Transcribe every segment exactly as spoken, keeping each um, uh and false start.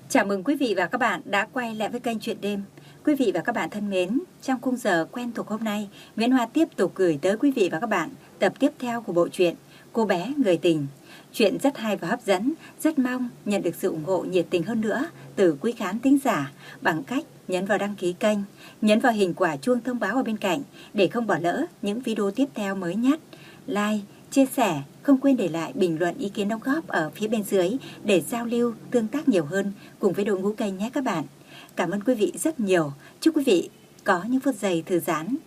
Chào mừng quý vị và các bạn đã quay lại với kênh Chuyện Đêm. Quý vị và các bạn thân mến, trong khung giờ quen thuộc hôm nay, Nguyễn Hoa tiếp tục gửi tới quý vị và các bạn tập tiếp theo của bộ truyện Cô bé người tình. Chuyện rất hay và hấp dẫn, rất mong nhận được sự ủng hộ nhiệt tình hơn nữa từ quý khán thính giả bằng cách nhấn vào đăng ký kênh, nhấn vào hình quả chuông thông báo ở bên cạnh để không bỏ lỡ những video tiếp theo mới nhất. Like, chia sẻ, không quên để lại bình luận ý kiến đóng góp ở phía bên dưới để giao lưu, tương tác nhiều hơn cùng với đội ngũ kênh nhé các bạn. Cảm ơn quý vị rất nhiều. Chúc quý vị có những phút giây thư giãn.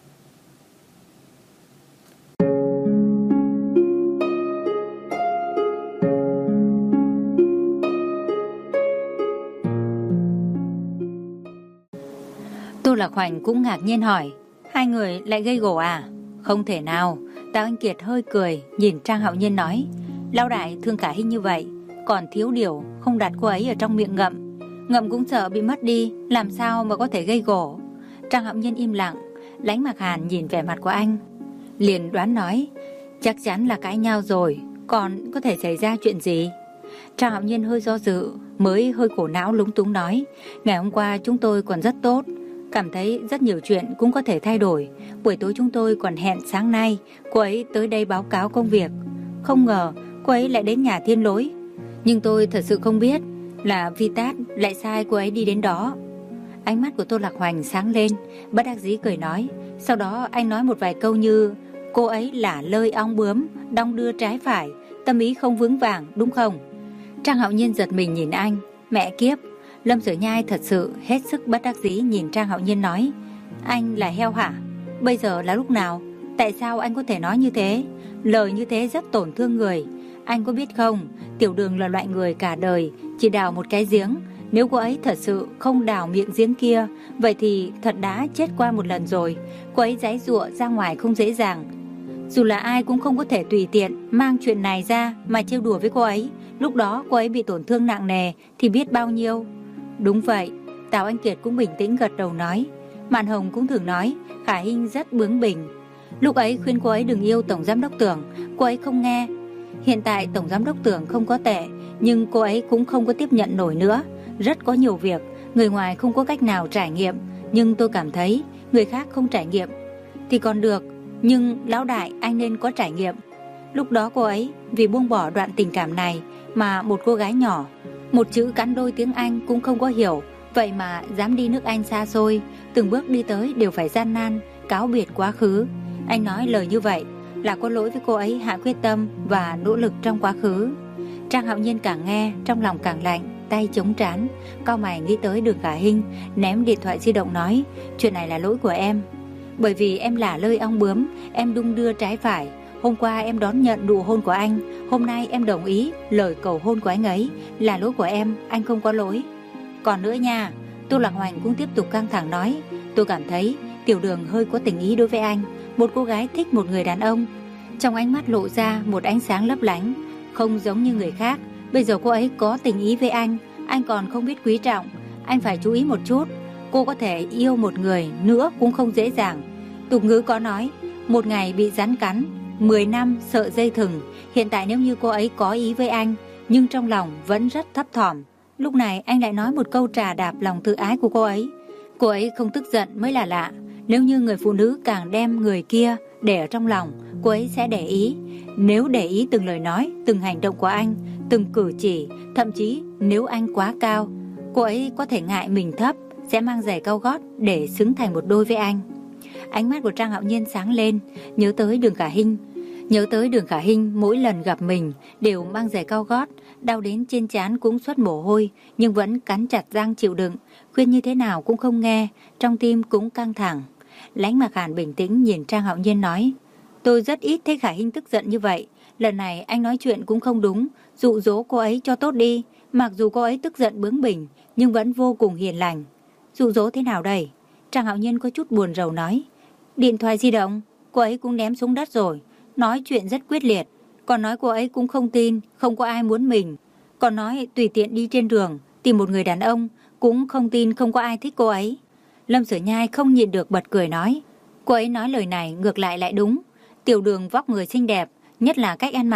Tô Lạc Hoành cũng ngạc nhiên hỏi, hai người lại gây gổ à? Không thể nào. Tào Anh Kiệt hơi cười, nhìn Trang Hạo Nhiên nói, lão đại thương Khả Hinh như vậy, còn thiếu điều không đặt cô ấy ở trong miệng ngậm. Ngậm cũng sợ bị mất đi, làm sao mà có thể gây gổ. Trang Hạo Nhiên im lặng. Lãnh Mạc Hàn nhìn vẻ mặt của anh, liền đoán nói, chắc chắn là cãi nhau rồi, còn có thể xảy ra chuyện gì? Trang Hạo Nhiên hơi do dự, mới hơi khổ não lúng túng nói, ngày hôm qua chúng tôi còn rất tốt, cảm thấy rất nhiều chuyện cũng có thể thay đổi. Buổi tối chúng tôi còn hẹn sáng nay cô ấy tới đây báo cáo công việc. Không ngờ cô ấy lại đến nhà Thiên Lỗi. Nhưng tôi thật sự không biết là Vi Tát lại sai cô ấy đi đến đó. Ánh mắt của Tô Lạc Hoành sáng lên, bất đắc dĩ cười nói. Sau đó anh nói một vài câu như, cô ấy lả lơi ong bướm, đong đưa trái phải, tâm ý không vững vàng, đúng không? Trang Hạo Nhiên giật mình nhìn anh. Mẹ kiếp. Lâm Sở Nhai thật sự hết sức bất đắc dĩ nhìn Trang Hạo Nhiên nói, anh là heo hả? Bây giờ là lúc nào? Tại sao anh có thể nói như thế? Lời như thế rất tổn thương người. Anh có biết không, Tiểu Đường là loại người cả đời chỉ đào một cái giếng. Nếu cô ấy thật sự không đào miệng giếng kia, vậy thì thật đã chết qua một lần rồi. Cô ấy giãy giụa ra ngoài không dễ dàng. Dù là ai cũng không có thể tùy tiện mang chuyện này ra mà trêu đùa với cô ấy. Lúc đó cô ấy bị tổn thương nặng nề thì biết bao nhiêu. Đúng vậy. Tào Anh Kiệt cũng bình tĩnh gật đầu nói. Mạn Hồng cũng thường nói Khả Hinh rất bướng bỉnh. Lúc ấy khuyên cô ấy đừng yêu Tổng Giám Đốc Tưởng, cô ấy không nghe. Hiện tại Tổng Giám Đốc Tưởng không có tệ, nhưng cô ấy cũng không có tiếp nhận nổi nữa. Rất có nhiều việc người ngoài không có cách nào trải nghiệm, nhưng tôi cảm thấy người khác không trải nghiệm thì còn được, nhưng lão đại anh nên có trải nghiệm. Lúc đó cô ấy vì buông bỏ đoạn tình cảm này mà một cô gái nhỏ, một chữ cắn đôi tiếng Anh cũng không có hiểu, vậy mà dám đi nước Anh xa xôi, từng bước đi tới đều phải gian nan, cáo biệt quá khứ. Anh nói lời như vậy là có lỗi với cô ấy hạ quyết tâm và nỗ lực trong quá khứ. Trang Hạo Nhiên càng nghe trong lòng càng lạnh, tay chống trán, cau mày nghĩ tới Đường Khả Hinh, ném điện thoại di động nói, chuyện này là lỗi của em. Bởi vì em lả lơi ong bướm, em đung đưa trái phải. Hôm qua em đón nhận nụ hôn của anh, hôm nay em đồng ý lời cầu hôn của anh ấy, là lỗi của em, anh không có lỗi. Còn nữa nha, Tô Lạc Hoành cũng tiếp tục căng thẳng nói, tôi cảm thấy Tiểu Đường hơi có tình ý đối với anh. Một cô gái thích một người đàn ông, trong ánh mắt lộ ra một ánh sáng lấp lánh, không giống như người khác. Bây giờ cô ấy có tình ý với anh, anh còn không biết quý trọng. Anh phải chú ý một chút. Cô có thể yêu một người nữa cũng không dễ dàng. Tục ngữ có nói, một ngày bị rắn cắn, mười năm sợ dây thừng. Hiện tại nếu như cô ấy có ý với anh, nhưng trong lòng vẫn rất thấp thỏm, lúc này anh lại nói một câu trà đạp lòng tự ái của cô ấy. Cô ấy không tức giận mới là lạ. Nếu như người phụ nữ càng đem người kia để ở trong lòng, cô ấy sẽ để ý. Nếu để ý từng lời nói, từng hành động của anh, từng cử chỉ, thậm chí nếu anh quá cao, cô ấy có thể ngại mình thấp, sẽ mang giày cao gót để xứng thành một đôi với anh. Ánh mắt của Trang Hạo Nhiên sáng lên, nhớ tới Đường Khả Hinh. Nhớ tới Đường Khả Hinh mỗi lần gặp mình đều mang giày cao gót, đau đến trên trán cũng xuất mồ hôi, nhưng vẫn cắn chặt răng chịu đựng, khuyên như thế nào cũng không nghe, trong tim cũng căng thẳng. Lãnh Mạc Hàn bình tĩnh nhìn Trang Hạo Nhiên nói, tôi rất ít thấy Khả Hinh tức giận như vậy. Lần này anh nói chuyện cũng không đúng, dụ dỗ cô ấy cho tốt đi. Mặc dù cô ấy tức giận bướng bỉnh, nhưng vẫn vô cùng hiền lành. Dụ dỗ thế nào đây? Trang Hạo Nhiên có chút buồn rầu nói, điện thoại di động cô ấy cũng ném xuống đất rồi, nói chuyện rất quyết liệt, còn nói cô ấy cũng không tin, không có ai muốn mình, còn nói tùy tiện đi trên đường tìm một người đàn ông, cũng không tin không có ai thích cô ấy. Lâm Sở Nhai không nhịn được bật cười nói, cô ấy nói lời này ngược lại lại đúng. Tiểu Đường vóc người xinh đẹp, nhất là cách ăn mặc,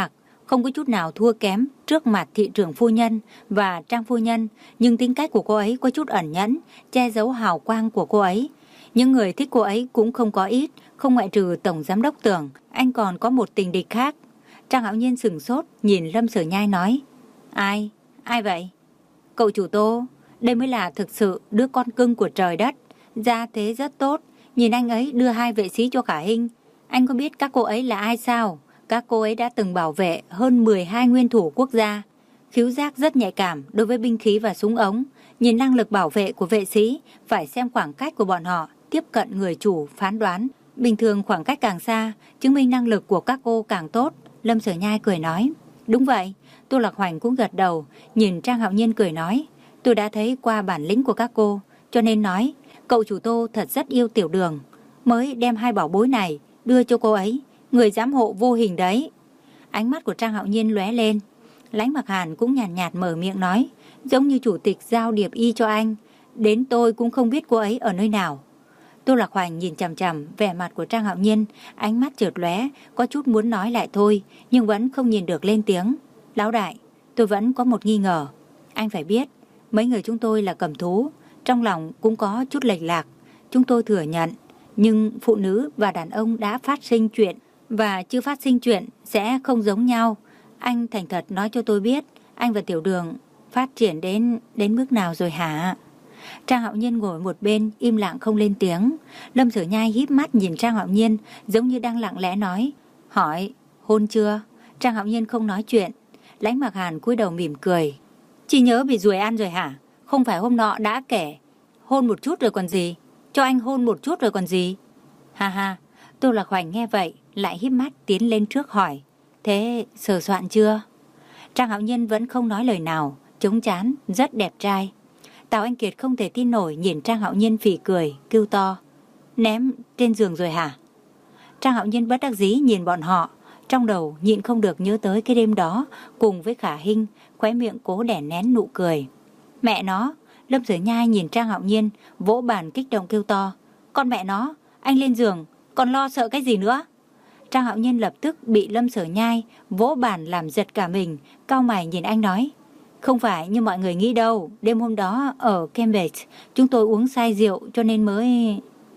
không có chút nào thua kém trước mặt thị trưởng phu nhân và Trang phu nhân, nhưng tính cách của cô ấy có chút ẩn nhẫn, che giấu hào quang của cô ấy. Những người thích cô ấy cũng không có ít, không ngoại trừ Tổng Giám đốc Tưởng, anh còn có một tình địch khác. Trang Hạo Nhiên sửng sốt, nhìn Lâm Sở Nhai nói, ai, ai vậy? Cậu chủ Tô, đây mới là thực sự đứa con cưng của trời đất, gia thế rất tốt, nhìn anh ấy đưa hai vệ sĩ cho Khả Hinh. Anh có biết các cô ấy là ai sao? Các cô ấy đã từng bảo vệ hơn mười hai nguyên thủ quốc gia. Khứu giác rất nhạy cảm đối với binh khí và súng ống. Nhìn năng lực bảo vệ của vệ sĩ, phải xem khoảng cách của bọn họ, tiếp cận người chủ, phán đoán. Bình thường khoảng cách càng xa, chứng minh năng lực của các cô càng tốt. Lâm Sở Nhai cười nói, đúng vậy. Tô Lạc Hoành cũng gật đầu, nhìn Trang Hạo Nhiên cười nói, tôi đã thấy qua bản lĩnh của các cô, cho nên nói, cậu chủ Tô thật rất yêu Tiểu Đường, mới đem hai bảo bối này đưa cho cô ấy, người giám hộ vô hình đấy. Ánh mắt của Trang Hạo Nhiên lóe lên. Lãnh Mặc Hàn cũng nhàn nhạt, nhạt mở miệng nói, giống như chủ tịch giao điệp y cho anh, đến tôi cũng không biết cô ấy ở nơi nào. Tô Lạc Hoành nhìn chằm chằm vẻ mặt của Trang Hạo Nhiên, ánh mắt chợt lóe, có chút muốn nói lại thôi, nhưng vẫn không nhìn được lên tiếng. Lão đại, tôi vẫn có một nghi ngờ. Anh phải biết, mấy người chúng tôi là cầm thú, trong lòng cũng có chút lệch lạc. Chúng tôi thừa nhận, nhưng phụ nữ và đàn ông đã phát sinh chuyện và chưa phát sinh chuyện sẽ không giống nhau. Anh thành thật nói cho tôi biết, anh và Tiểu Đường phát triển đến đến mức nào rồi hả? Trang Hạo Nhiên ngồi một bên, im lặng không lên tiếng. Lâm Sở Nhai híp mắt nhìn Trang Hạo Nhiên, giống như đang lặng lẽ nói, hỏi, hôn chưa? Trang Hạo Nhiên không nói chuyện. Lãnh Mặc Hàn cúi đầu mỉm cười. Chỉ nhớ bị ruồi ăn rồi hả? Không phải hôm nọ đã kể, hôn một chút rồi còn gì? Cho anh hôn một chút rồi còn gì? Ha ha, Tô Lạc Hoành nghe vậy, lại híp mắt tiến lên trước hỏi, thế sờ soạn chưa? Trang Hạo Nhiên vẫn không nói lời nào, chống chán, rất đẹp trai. Tào Anh Kiệt không thể tin nổi nhìn Trang Hạo Nhiên phì cười, kêu to, ném trên giường rồi hả? Trang Hạo Nhiên bất đắc dĩ nhìn bọn họ, trong đầu nhịn không được nhớ tới cái đêm đó cùng với Khả Hinh, khóe miệng cố đè nén nụ cười. Mẹ nó! Lâm Sở Nhai nhìn Trang Hạo Nhiên, vỗ bàn kích động kêu to, con mẹ nó, anh lên giường, còn lo sợ cái gì nữa? Trang Hạo Nhiên lập tức bị Lâm Sở Nhai vỗ bàn làm giật cả mình, cau mày nhìn anh nói, không phải như mọi người nghĩ đâu, đêm hôm đó ở Cambridge chúng tôi uống say rượu cho nên mới...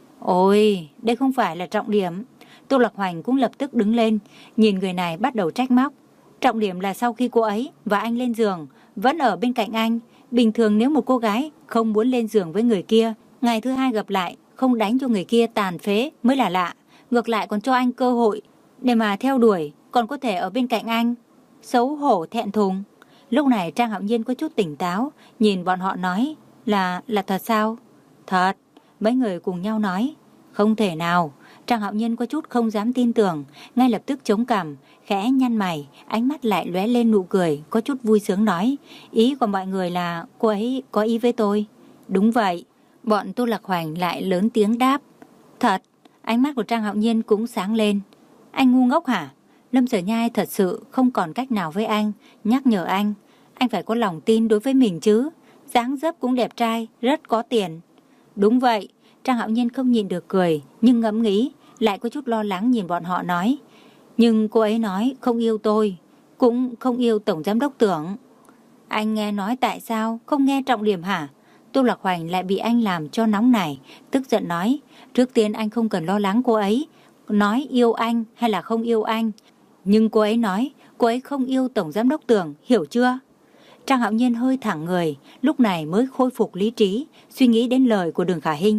Ôi, đây không phải là trọng điểm. Tô Lạc Hoành cũng lập tức đứng lên, nhìn người này bắt đầu trách móc. Trọng điểm là sau khi cô ấy và anh lên giường, vẫn ở bên cạnh anh. Bình thường nếu một cô gái không muốn lên giường với người kia, ngày thứ hai gặp lại, không đánh cho người kia tàn phế mới là lạ. Ngược lại còn cho anh cơ hội để mà theo đuổi, còn có thể ở bên cạnh anh. Xấu hổ thẹn thùng. Lúc này Trang Hạo Nhiên có chút tỉnh táo, nhìn bọn họ nói, là, là thật sao? Thật. Mấy người cùng nhau nói, không thể nào. Trang Hạo Nhiên có chút không dám tin tưởng, ngay lập tức chống cằm, khẽ nhăn mày, ánh mắt lại lóe lên nụ cười, có chút vui sướng nói, ý của mọi người là cô ấy có ý với tôi. Đúng vậy. Bọn Tô Lạc Hoành lại lớn tiếng đáp. Thật. Ánh mắt của Trang Hạo Nhiên cũng sáng lên. Anh ngu ngốc hả? Lâm Sở Nhai thật sự không còn cách nào với anh, nhắc nhở anh, anh phải có lòng tin đối với mình chứ. Dáng dấp cũng đẹp trai, rất có tiền. Đúng vậy. Trang Hạo Nhiên không nhìn được cười, nhưng ngẫm nghĩ, lại có chút lo lắng nhìn bọn họ nói. Nhưng cô ấy nói không yêu tôi, cũng không yêu Tổng Giám đốc Tưởng. Anh nghe nói tại sao không nghe trọng điểm hả? Tô Lạc Hoành lại bị anh làm cho nóng nảy, tức giận nói, trước tiên anh không cần lo lắng cô ấy, nói yêu anh hay là không yêu anh. Nhưng cô ấy nói, cô ấy không yêu Tổng Giám đốc Tưởng, hiểu chưa? Trang Hạo Nhiên hơi thẳng người, lúc này mới khôi phục lý trí, suy nghĩ đến lời của Đường Khả Hinh.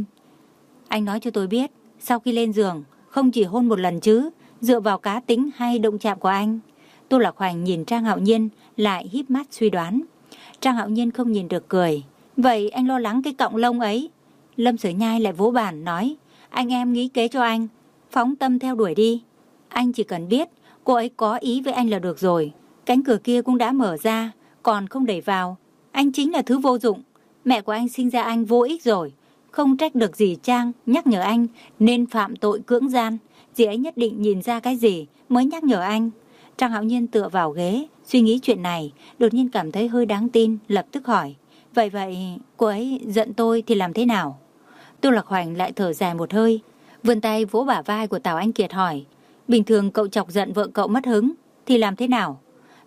Anh nói cho tôi biết, sau khi lên giường, không chỉ hôn một lần chứ, dựa vào cá tính hay động chạm của anh. Tô Lạc Hoành nhìn Trang Hạo Nhiên, lại híp mắt suy đoán. Trang Hạo Nhiên không nhìn được cười. Vậy anh lo lắng cái cọng lông ấy? Lâm Sở Nhai lại vỗ bàn nói, anh em nghĩ kế cho anh, phóng tâm theo đuổi đi. Anh chỉ cần biết cô ấy có ý với anh là được rồi. Cánh cửa kia cũng đã mở ra, còn không đẩy vào. Anh chính là thứ vô dụng. Mẹ của anh sinh ra anh vô ích rồi. Không trách được gì Trang nhắc nhở anh nên phạm tội cưỡng gian. Dì ấy nhất định nhìn ra cái gì mới nhắc nhở anh. Trang Hạo Nhiên tựa vào ghế, suy nghĩ chuyện này, đột nhiên cảm thấy hơi đáng tin, lập tức hỏi. Vậy vậy, cô ấy giận tôi thì làm thế nào? Tô Lạc Hoành lại thở dài một hơi, vươn tay vỗ bả vai của Tào Anh Kiệt hỏi. Bình thường cậu chọc giận vợ cậu mất hứng, thì làm thế nào?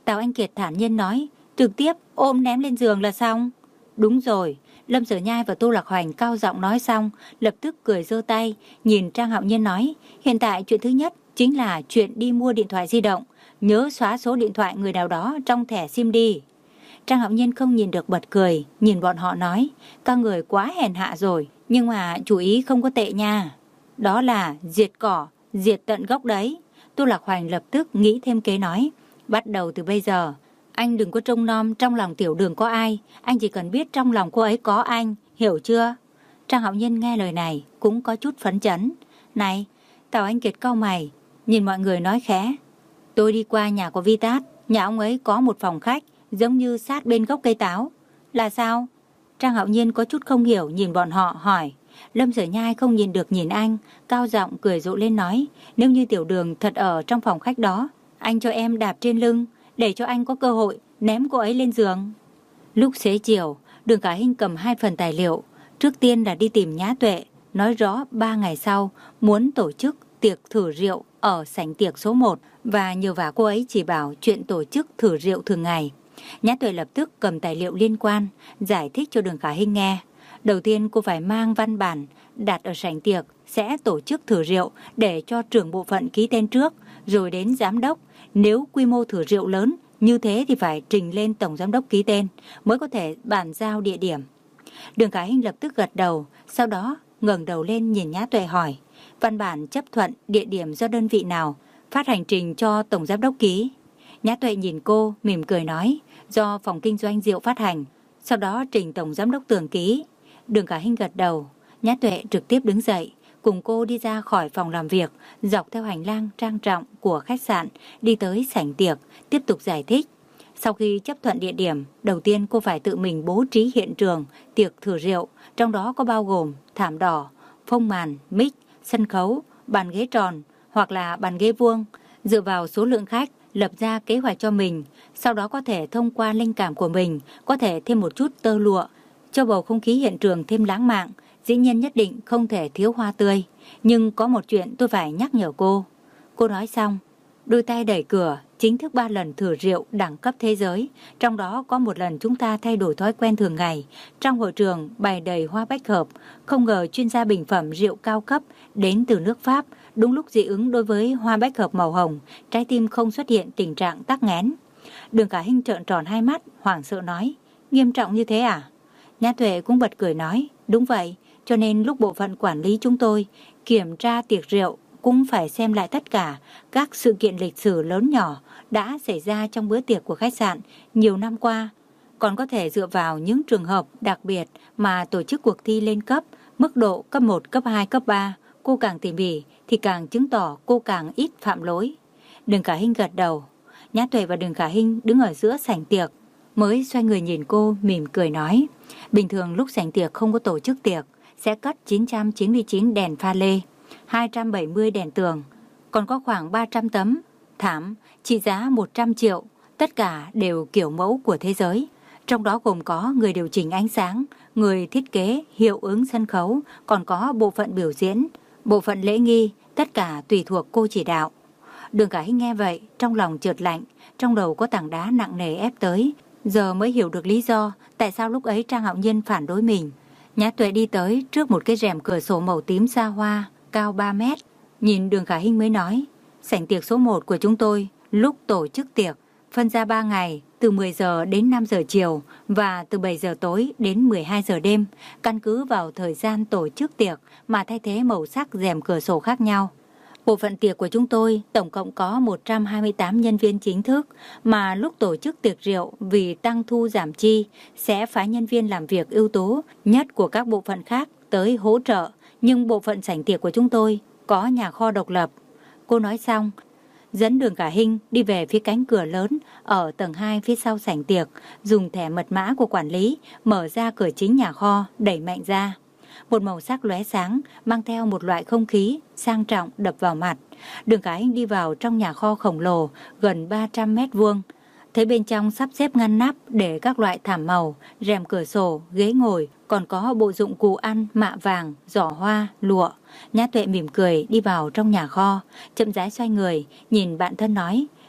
Tào Anh Kiệt thản nhiên nói, trực tiếp ôm ném lên giường là xong. Đúng rồi. Lâm Sở Nhai và Tô Lạc Hoành cao giọng nói xong, lập tức cười giơ tay, nhìn Trang Hạo Nhiên nói, hiện tại chuyện thứ nhất chính là chuyện đi mua điện thoại di động, nhớ xóa số điện thoại người nào đó trong thẻ sim đi. Trang Hạo Nhiên không nhìn được bật cười, nhìn bọn họ nói, các người quá hèn hạ rồi, nhưng mà chú ý không có tệ nha. Đó là diệt cỏ, diệt tận gốc đấy. Tô Lạc Hoành lập tức nghĩ thêm kế nói, bắt đầu từ bây giờ, anh đừng có trông nom trong lòng Tiểu Đường có ai, anh chỉ cần biết trong lòng cô ấy có anh, hiểu chưa? Trang Hạo Nhiên nghe lời này cũng có chút phấn chấn. Này, Tào Anh Kiệt cau mày, nhìn mọi người nói khẽ, tôi đi qua nhà của Vi Tát, nhà ông ấy có một phòng khách, giống như sát bên gốc cây táo. Là sao? Trang Hạo Nhiên có chút không hiểu nhìn bọn họ hỏi. Lâm Sở Nhai không nhìn được nhìn anh, cao giọng cười rộ lên nói, nếu như Tiểu Đường thật ở trong phòng khách đó, anh cho em đạp trên lưng, để cho anh có cơ hội ném cô ấy lên giường. Lúc xế chiều, Đường Khả Hinh cầm hai phần tài liệu. Trước tiên là đi tìm Nhã Tuệ, nói rõ ba ngày sau muốn tổ chức tiệc thử rượu ở sảnh tiệc số một và nhờ vả cô ấy chỉ bảo chuyện tổ chức thử rượu thường ngày. Nhã Tuệ lập tức cầm tài liệu liên quan, giải thích cho Đường Khả Hinh nghe. Đầu tiên cô phải mang văn bản đặt ở sảnh tiệc sẽ tổ chức thử rượu để cho trưởng bộ phận ký tên trước, rồi đến giám đốc. Nếu quy mô thử rượu lớn như thế thì phải trình lên tổng giám đốc ký tên mới có thể bàn giao địa điểm. Đường Khả Hinh lập tức gật đầu, sau đó ngẩng đầu lên nhìn Nhã Tuệ hỏi, văn bản chấp thuận địa điểm do đơn vị nào phát hành trình cho tổng giám đốc ký? Nhã Tuệ nhìn cô mỉm cười nói, do phòng kinh doanh rượu phát hành, sau đó trình tổng giám đốc Tường ký. Đường Khả Hinh gật đầu. Nhã Tuệ trực tiếp đứng dậy, cùng cô đi ra khỏi phòng làm việc, dọc theo hành lang trang trọng của khách sạn, đi tới sảnh tiệc, tiếp tục giải thích. Sau khi chấp thuận địa điểm, đầu tiên cô phải tự mình bố trí hiện trường tiệc thử rượu, trong đó có bao gồm thảm đỏ, phông màn, mic, sân khấu, bàn ghế tròn hoặc là bàn ghế vuông, dựa vào số lượng khách, lập ra kế hoạch cho mình, sau đó có thể thông qua linh cảm của mình, có thể thêm một chút tơ lụa, cho bầu không khí hiện trường thêm lãng mạn. Dĩ nhiên nhất định không thể thiếu hoa tươi. Nhưng có một chuyện tôi phải nhắc nhở cô. Cô nói xong, đôi tay đẩy cửa, chính thức ba lần thử rượu đẳng cấp thế giới. Trong đó có một lần chúng ta thay đổi thói quen thường ngày. Trong hội trường bày đầy hoa bách hợp. Không ngờ chuyên gia bình phẩm rượu cao cấp đến từ nước Pháp đúng lúc dị ứng đối với hoa bách hợp màu hồng. Trái tim không xuất hiện tình trạng tắc nghẽn. Đường Khả Hinh trợn tròn hai mắt, hoảng sợ nói, nghiêm trọng như thế à? Nhã Tuệ cũng bật cười nói, đúng vậy. Cho nên lúc bộ phận quản lý chúng tôi kiểm tra tiệc rượu cũng phải xem lại tất cả các sự kiện lịch sử lớn nhỏ đã xảy ra trong bữa tiệc của khách sạn nhiều năm qua. Còn có thể dựa vào những trường hợp đặc biệt mà tổ chức cuộc thi lên cấp, mức độ cấp một, cấp hai, cấp ba. Cô càng tỉ mỉ thì càng chứng tỏ cô càng ít phạm lỗi. Đường Khả Hinh gật đầu. Nhã Tuệ và Đường Khả Hinh đứng ở giữa sảnh tiệc, mới xoay người nhìn cô mỉm cười nói, bình thường lúc sảnh tiệc không có tổ chức tiệc, sẽ cất chín trăm chín mươi chín đèn pha lê, hai trăm bảy mươi đèn tường, còn có khoảng ba trăm tấm thảm trị giá một trăm triệu, tất cả đều kiểu mẫu của thế giới. Trong đó gồm có người điều chỉnh ánh sáng, người thiết kế, hiệu ứng sân khấu, còn có bộ phận biểu diễn, bộ phận lễ nghi, tất cả tùy thuộc cô chỉ đạo. Đường Khả Hinh nghe vậy, trong lòng chợt lạnh, trong đầu có tảng đá nặng nề ép tới, giờ mới hiểu được lý do tại sao lúc ấy Trang Hạo Nhiên phản đối mình. Nhã Tuệ đi tới trước một cái rèm cửa sổ màu tím xa hoa, cao ba mét. Nhìn Đường Khả Hinh mới nói, sảnh tiệc số một của chúng tôi, lúc tổ chức tiệc, phân ra ba ngày, từ mười giờ đến năm giờ chiều và từ bảy giờ tối đến mười hai giờ đêm, căn cứ vào thời gian tổ chức tiệc mà thay thế màu sắc rèm cửa sổ khác nhau. Bộ phận tiệc của chúng tôi tổng cộng có một trăm hai mươi tám nhân viên chính thức, mà lúc tổ chức tiệc rượu vì tăng thu giảm chi sẽ phái nhân viên làm việc ưu tú nhất của các bộ phận khác tới hỗ trợ, nhưng bộ phận sảnh tiệc của chúng tôi có nhà kho độc lập. Cô nói xong, dẫn Đường Khả Hinh đi về phía cánh cửa lớn ở tầng hai phía sau sảnh tiệc, dùng thẻ mật mã của quản lý mở ra cửa chính nhà kho, đẩy mạnh ra. Một màu sắc lóe sáng mang theo một loại không khí sang trọng đập vào mặt. Đường Khả Hinh đi vào trong nhà kho khổng lồ gần ba trăm mét vuông. Thấy bên trong sắp xếp ngăn nắp để các loại thảm màu, rèm cửa sổ, ghế ngồi, còn có bộ dụng cụ ăn, mạ vàng, giỏ hoa, lụa. Nhã Tuệ mỉm cười đi vào trong nhà kho, chậm rãi xoay người, nhìn bạn thân nói,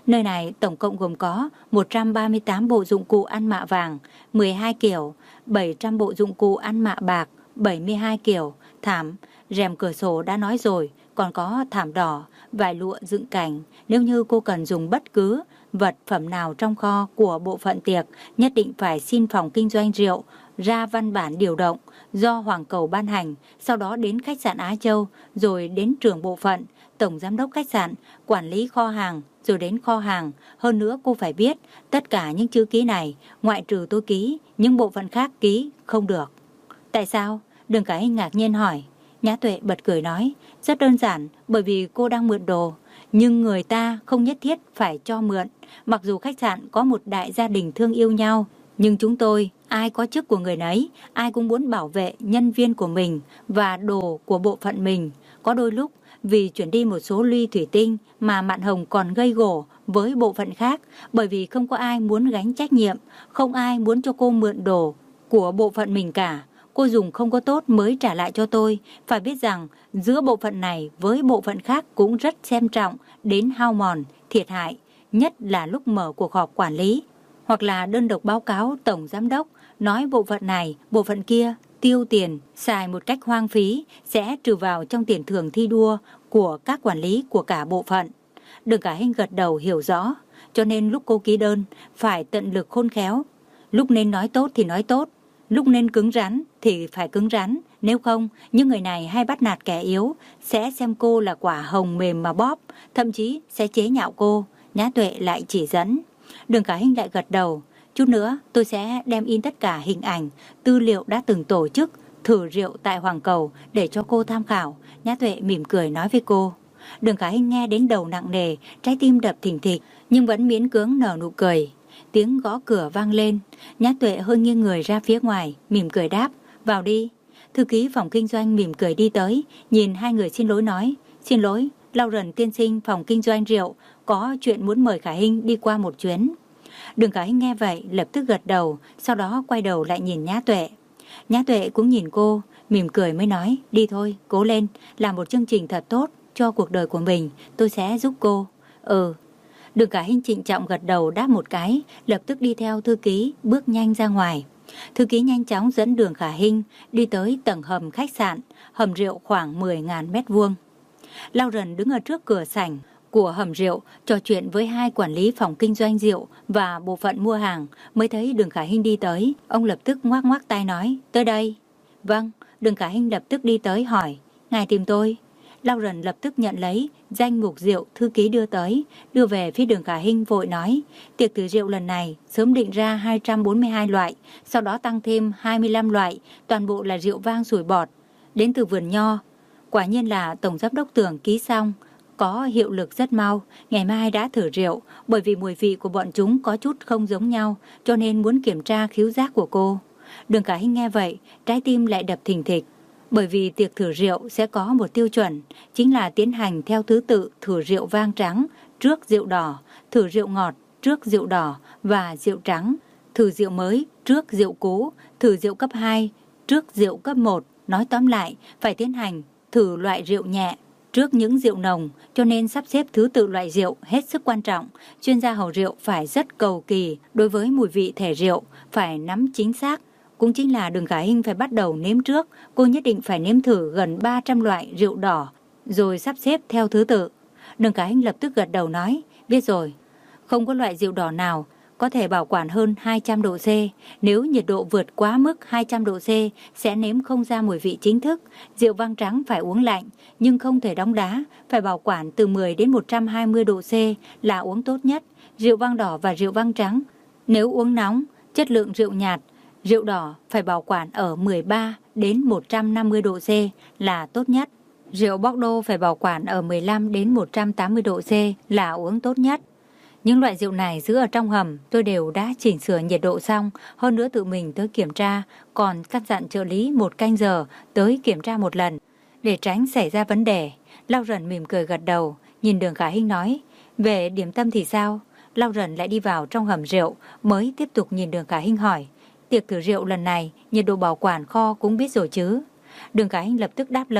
Nơi này tổng cộng gồm có một trăm ba mươi tám bộ dụng cụ ăn mạ vàng, mười hai kiểu, bảy trăm bộ dụng cụ ăn mạ bạc, bảy mươi hai kiểu, thảm, rèm cửa sổ đã nói rồi, còn có thảm đỏ, vải lụa dựng cảnh. Nếu như cô cần dùng bất cứ vật phẩm nào trong kho của bộ phận tiệc, nhất định phải xin phòng kinh doanh rượu ra văn bản điều động do Hoàng Cầu ban hành, sau đó đến khách sạn Á Châu, rồi đến trưởng bộ phận, tổng giám đốc khách sạn, quản lý kho hàng, rồi đến kho hàng. Hơn nữa cô phải biết, tất cả những chữ ký này, ngoại trừ tôi ký, những bộ phận khác ký không được. Tại sao? Đường Cả Hinh ngạc nhiên hỏi. Nhã Tuệ bật cười nói, rất đơn giản, bởi vì cô đang mượn đồ, nhưng người ta không nhất thiết phải cho mượn. Mặc dù khách sạn có một đại gia đình thương yêu nhau, nhưng chúng tôi, ai có chức của người nấy, ai cũng muốn bảo vệ nhân viên của mình và đồ của bộ phận mình. Có đôi lúc, vì chuyển đi một số ly thủy tinh mà Mạn Hồng còn gây gổ với bộ phận khác, bởi vì không có ai muốn gánh trách nhiệm, không ai muốn cho cô mượn đồ của bộ phận mình cả. Cô dùng không có tốt mới trả lại cho tôi. Phải biết rằng giữa bộ phận này với bộ phận khác cũng rất xem trọng đến hao mòn, thiệt hại, nhất là lúc mở cuộc họp quản lý hoặc là đơn độc báo cáo tổng giám đốc nói bộ phận này, bộ phận kia tiêu tiền, xài một cách hoang phí sẽ trừ vào trong tiền thưởng thi đua của các quản lý của cả bộ phận. Đường Cả Hinh gật đầu hiểu rõ, cho nên lúc cô ký đơn phải tận lực khôn khéo. Lúc nên nói tốt thì nói tốt, lúc nên cứng rắn thì phải cứng rắn. Nếu không, những người này hay bắt nạt kẻ yếu, sẽ xem cô là quả hồng mềm mà bóp, thậm chí sẽ chế nhạo cô. Nhã Tuệ lại chỉ dẫn. Đường Cả Hinh lại gật đầu. Chút nữa tôi sẽ đem in tất cả hình ảnh, tư liệu đã từng tổ chức thử rượu tại Hoàng Cầu để cho cô tham khảo. Nhã Tuệ mỉm cười nói với cô. Đường Cả Hinh nghe đến đầu nặng nề, trái tim đập thình thịch, nhưng vẫn miễn cưỡng nở nụ cười. Tiếng gõ cửa vang lên. Nhã Tuệ hơi nghiêng người ra phía ngoài, mỉm cười đáp, vào đi. Thư ký phòng kinh doanh mỉm cười đi tới, nhìn hai người xin lỗi nói, xin lỗi, Lauren tiên sinh phòng kinh doanh rượu có chuyện muốn mời Cả Hinh đi qua một chuyến. Đường Cả Hinh nghe vậy lập tức gật đầu, sau đó quay đầu lại nhìn Nhã Tuệ. Nhã Tuệ cũng nhìn cô, mỉm cười mới nói, đi thôi, cố lên, làm một chương trình thật tốt cho cuộc đời của mình, tôi sẽ giúp cô. Ừ. Đường Cả Hinh trịnh trọng gật đầu đáp một cái, lập tức đi theo thư ký bước nhanh ra ngoài. Thư ký nhanh chóng dẫn Đường Cả Hinh đi tới tầng hầm khách sạn, hầm rượu khoảng mười nghìn mét vuông. Lauren đứng ở trước cửa sảnh của hầm rượu trò chuyện với hai quản lý phòng kinh doanh rượu và bộ phận mua hàng. Mới thấy Đường Cả Hinh đi tới, ông lập tức ngoắc ngoắc tay nói, tới đây. Vâng. Đường Cả Hinh lập tức đi tới hỏi, ngài tìm tôi. Lauren lập tức nhận lấy danh mục rượu thư ký đưa tới, đưa về phía Đường Cả Hinh vội nói, tiệc thử rượu lần này sớm định ra hai trăm bốn mươi hai loại, sau đó tăng thêm hai mươi lăm loại, toàn bộ là rượu vang sủi bọt, đến từ vườn nho. Quả nhiên là tổng giám đốc Tưởng ký xong, có hiệu lực rất mau. Ngày mai đã thử rượu, bởi vì mùi vị của bọn chúng có chút không giống nhau, cho nên muốn kiểm tra khứu giác của cô. Đường Cả Hinh nghe vậy, trái tim lại đập thình thịch. Bởi vì tiệc thử rượu sẽ có một tiêu chuẩn, chính là tiến hành theo thứ tự thử rượu vang trắng trước rượu đỏ, thử rượu ngọt trước rượu đỏ và rượu trắng, thử rượu mới trước rượu cũ, thử rượu cấp hai trước rượu cấp một. Nói tóm lại, phải tiến hành thử loại rượu nhẹ trước những rượu nồng, cho nên sắp xếp thứ tự loại rượu hết sức quan trọng. Chuyên gia hầu rượu phải rất cầu kỳ đối với mùi vị thể rượu, phải nắm chính xác. Cũng chính là Đường Cả Hinh phải bắt đầu nếm trước, cô nhất định phải nếm thử gần ba trăm loại rượu đỏ, rồi sắp xếp theo thứ tự. Đường Cả Hinh lập tức gật đầu nói, biết rồi, không có loại rượu đỏ nào có thể bảo quản hơn hai trăm độ C. Nếu nhiệt độ vượt quá mức hai trăm độ C sẽ nếm không ra mùi vị chính thức. Rượu vang trắng phải uống lạnh, nhưng không thể đóng đá, phải bảo quản từ mười đến một trăm hai mươi độ C là uống tốt nhất. Rượu vang đỏ và rượu vang trắng, nếu uống nóng, chất lượng rượu nhạt. Rượu đỏ phải bảo quản ở mười ba đến một trăm năm mươi độ C là tốt nhất. Rượu Bordeaux phải bảo quản ở mười lăm đến một trăm tám mươi độ C là uống tốt nhất. Những loại rượu này giữ ở trong hầm tôi đều đã chỉnh sửa nhiệt độ xong, hơn nữa tự mình tới kiểm tra, còn căn dặn trợ lý một canh giờ tới kiểm tra một lần, để tránh xảy ra vấn đề. Lauren mỉm cười gật đầu, nhìn Đường Cả Hinh nói, về điểm tâm thì sao? Lauren lại đi vào trong hầm rượu, mới tiếp tục nhìn Đường Cả Hinh hỏi, tiệc thử rượu lần này, nhiệt độ bảo quản kho cũng biết rồi chứ? Đường Cả Hinh lập tức đáp lời,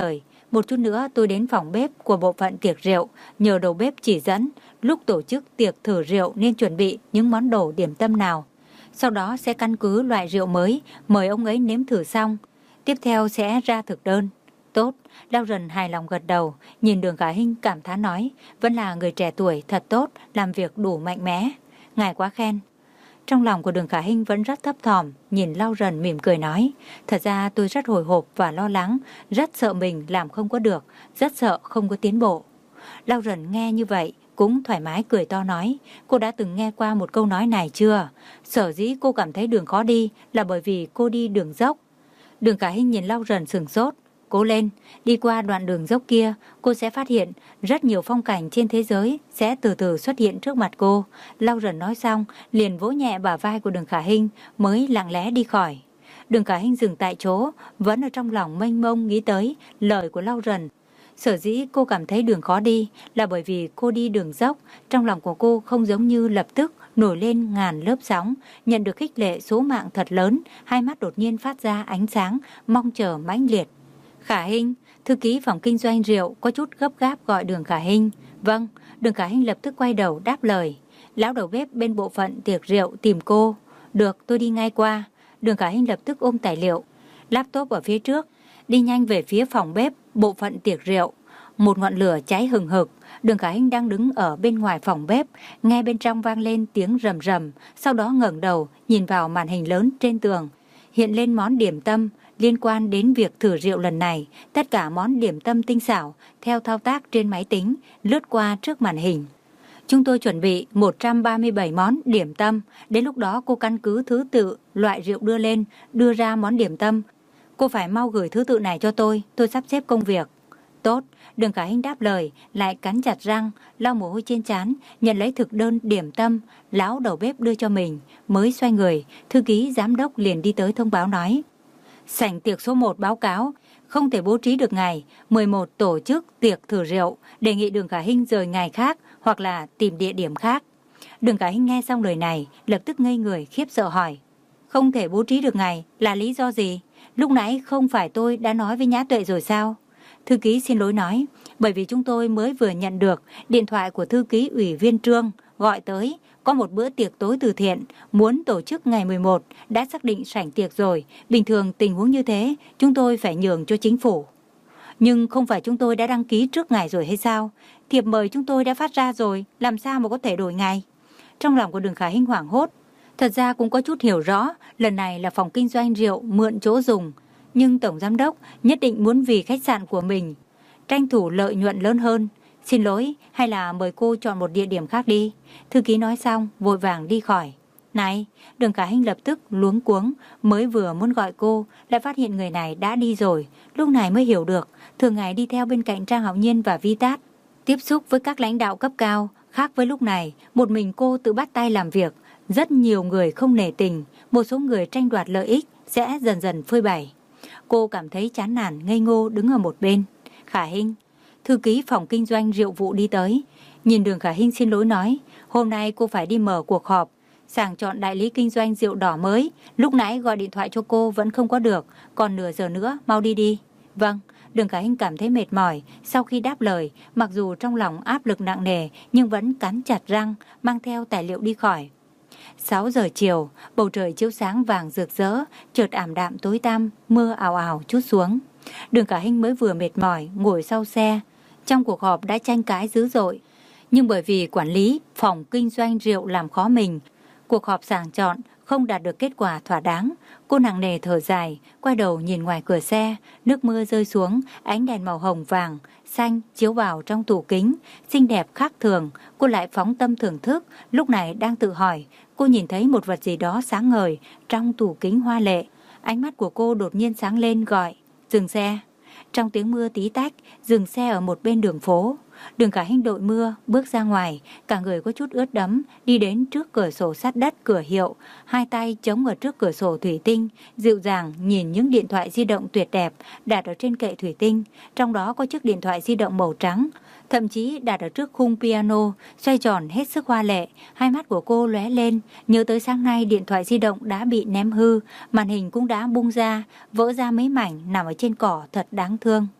Một chút nữa tôi đến phòng bếp của bộ phận tiệc rượu, nhờ đầu bếp chỉ dẫn lúc tổ chức tiệc thử rượu nên chuẩn bị những món đồ điểm tâm nào. Sau đó sẽ căn cứ loại rượu mới, mời ông ấy nếm thử xong. Tiếp theo sẽ ra thực đơn. Tốt, Lao Rần hài lòng gật đầu, nhìn Đường Khả Hinh cảm thán nói, vẫn là người trẻ tuổi thật tốt, làm việc đủ mạnh mẽ. Ngài quá khen. Trong lòng của Đường Khả Hinh vẫn rất thấp thỏm, nhìn Lao Rần mỉm cười nói, thật ra tôi rất hồi hộp và lo lắng, rất sợ mình làm không có được, rất sợ không có tiến bộ. Lao Rần nghe như vậy, cũng thoải mái cười to nói, cô đã từng nghe qua một câu nói này chưa? Sở dĩ cô cảm thấy đường khó đi là bởi vì cô đi đường dốc. Đường Khả Hinh nhìn Lao Rần sừng sốt, cố lên, đi qua đoạn đường dốc kia, cô sẽ phát hiện rất nhiều phong cảnh trên thế giới sẽ từ từ xuất hiện trước mặt cô. Lao Rần nói xong, liền vỗ nhẹ bả vai của Đường Khả Hinh, mới lặng lẽ đi khỏi. Đường Khả Hinh dừng tại chỗ, vẫn ở trong lòng mênh mông nghĩ tới lời của Lao Rần. Sở dĩ cô cảm thấy đường khó đi là bởi vì cô đi đường dốc, trong lòng của cô không giống như lập tức nổi lên ngàn lớp sóng, nhận được khích lệ số mạng thật lớn, hai mắt đột nhiên phát ra ánh sáng, mong chờ mãnh liệt. Khả Hinh, thư ký phòng kinh doanh rượu có chút gấp gáp gọi Đường Khả Hinh. Vâng, Đường Khả Hinh lập tức quay đầu đáp lời. Lão đầu bếp bên bộ phận tiệc rượu tìm cô. Được, tôi đi ngay qua. Đường Khả Hinh lập tức ôm tài liệu, laptop ở phía trước, đi nhanh về phía phòng bếp, bộ phận tiệc rượu. Một ngọn lửa cháy hừng hực, Đường Khả Hinh đang đứng ở bên ngoài phòng bếp, nghe bên trong vang lên tiếng rầm rầm, sau đó ngẩng đầu nhìn vào màn hình lớn trên tường, hiện lên món điểm tâm liên quan đến việc thử rượu lần này. Tất cả món điểm tâm tinh xảo theo thao tác trên máy tính lướt qua trước màn hình. Chúng tôi chuẩn bị một trăm ba mươi bảy món điểm tâm, đến lúc đó cô căn cứ thứ tự loại rượu đưa lên, đưa ra món điểm tâm. Cô phải mau gửi thứ tự này cho tôi, tôi sắp xếp công việc. Tốt, Đường Khả Hinh đáp lời, lại cắn chặt răng, lau mồ hôi trên trán, nhận lấy thực đơn điểm tâm lão đầu bếp đưa cho mình, mới xoay người, thư ký giám đốc liền đi tới thông báo nói: sảnh tiệc số một báo cáo, không thể bố trí được ngày, mười một tổ chức tiệc thử rượu, đề nghị Đường Khả Hinh rời ngày khác hoặc là tìm địa điểm khác. Đường Khả Hinh nghe xong lời này, lập tức ngây người khiếp sợ hỏi: không thể bố trí được ngày là lý do gì? Lúc nãy không phải tôi đã nói với Nhã Tuệ rồi sao? Thư ký xin lỗi nói, bởi vì chúng tôi mới vừa nhận được điện thoại của thư ký ủy viên Trương gọi tới, có một bữa tiệc tối từ thiện muốn tổ chức ngày mười một, đã xác định sảnh tiệc rồi, bình thường tình huống như thế chúng tôi phải nhường cho chính phủ. Nhưng không phải chúng tôi đã đăng ký trước ngày rồi hay sao? Thiệp mời chúng tôi đã phát ra rồi, làm sao mà có thể đổi ngày? Trong lòng của Đường Khả Hinh hoảng hốt, thật ra cũng có chút hiểu rõ, lần này là phòng kinh doanh rượu mượn chỗ dùng, nhưng tổng giám đốc nhất định muốn vì khách sạn của mình tranh thủ lợi nhuận lớn hơn. Xin lỗi, hay là mời cô chọn một địa điểm khác đi. Thư ký nói xong vội vàng đi khỏi. Này, Đường Khả Hinh lập tức luống cuống, mới vừa muốn gọi cô lại phát hiện người này đã đi rồi. Lúc này mới hiểu được, thường ngày đi theo bên cạnh Trang Hạo Nhiên và Vi Tát, tiếp xúc với các lãnh đạo cấp cao, khác với lúc này một mình cô tự bắt tay làm việc. Rất nhiều người không nể tình, một số người tranh đoạt lợi ích sẽ dần dần phơi bày. Cô cảm thấy chán nản ngây ngô đứng ở một bên. Khả Hinh, thư ký phòng kinh doanh rượu vụ đi tới, nhìn Đường Khả Hinh xin lỗi nói, hôm nay cô phải đi mở cuộc họp sàng chọn đại lý kinh doanh rượu đỏ mới, lúc nãy gọi điện thoại cho cô vẫn không có được, còn nửa giờ nữa mau đi đi. Vâng. Đường Khả Hinh cảm thấy mệt mỏi, sau khi đáp lời, mặc dù trong lòng áp lực nặng nề nhưng vẫn cắn chặt răng, mang theo tài liệu đi khỏi. sáu giờ chiều, bầu trời chiếu sáng vàng rực rỡ, chợt ảm đạm tối tăm, mưa ào ào trút xuống. Đường Khả Hinh mới vừa mệt mỏi ngồi sau xe, trong cuộc họp đã tranh cãi dữ dội, nhưng bởi vì quản lý phòng kinh doanh rượu làm khó mình, cuộc họp sàng chọn không đạt được kết quả thỏa đáng. Cô nặng nề thở dài, quay đầu nhìn ngoài cửa xe, nước mưa rơi xuống, ánh đèn màu hồng vàng, xanh chiếu vào trong tủ kính, xinh đẹp khác thường. Cô lại phóng tâm thưởng thức, lúc này đang tự hỏi, cô nhìn thấy một vật gì đó sáng ngời trong tủ kính hoa lệ. Ánh mắt của cô đột nhiên sáng lên gọi, dừng xe. Trong tiếng mưa tí tách, dừng xe ở một bên đường phố. Đường Khả Hinh đội mưa, bước ra ngoài, cả người có chút ướt đẫm, đi đến trước cửa sổ sắt đất cửa hiệu, hai tay chống ở trước cửa sổ thủy tinh, dịu dàng nhìn những điện thoại di động tuyệt đẹp đặt ở trên kệ thủy tinh, trong đó có chiếc điện thoại di động màu trắng, thậm chí đặt ở trước khung piano, xoay tròn hết sức hoa lệ. Hai mắt của cô lóe lên, nhớ tới sáng nay điện thoại di động đã bị ném hư, màn hình cũng đã bung ra, vỡ ra mấy mảnh nằm ở trên cỏ, thật đáng thương.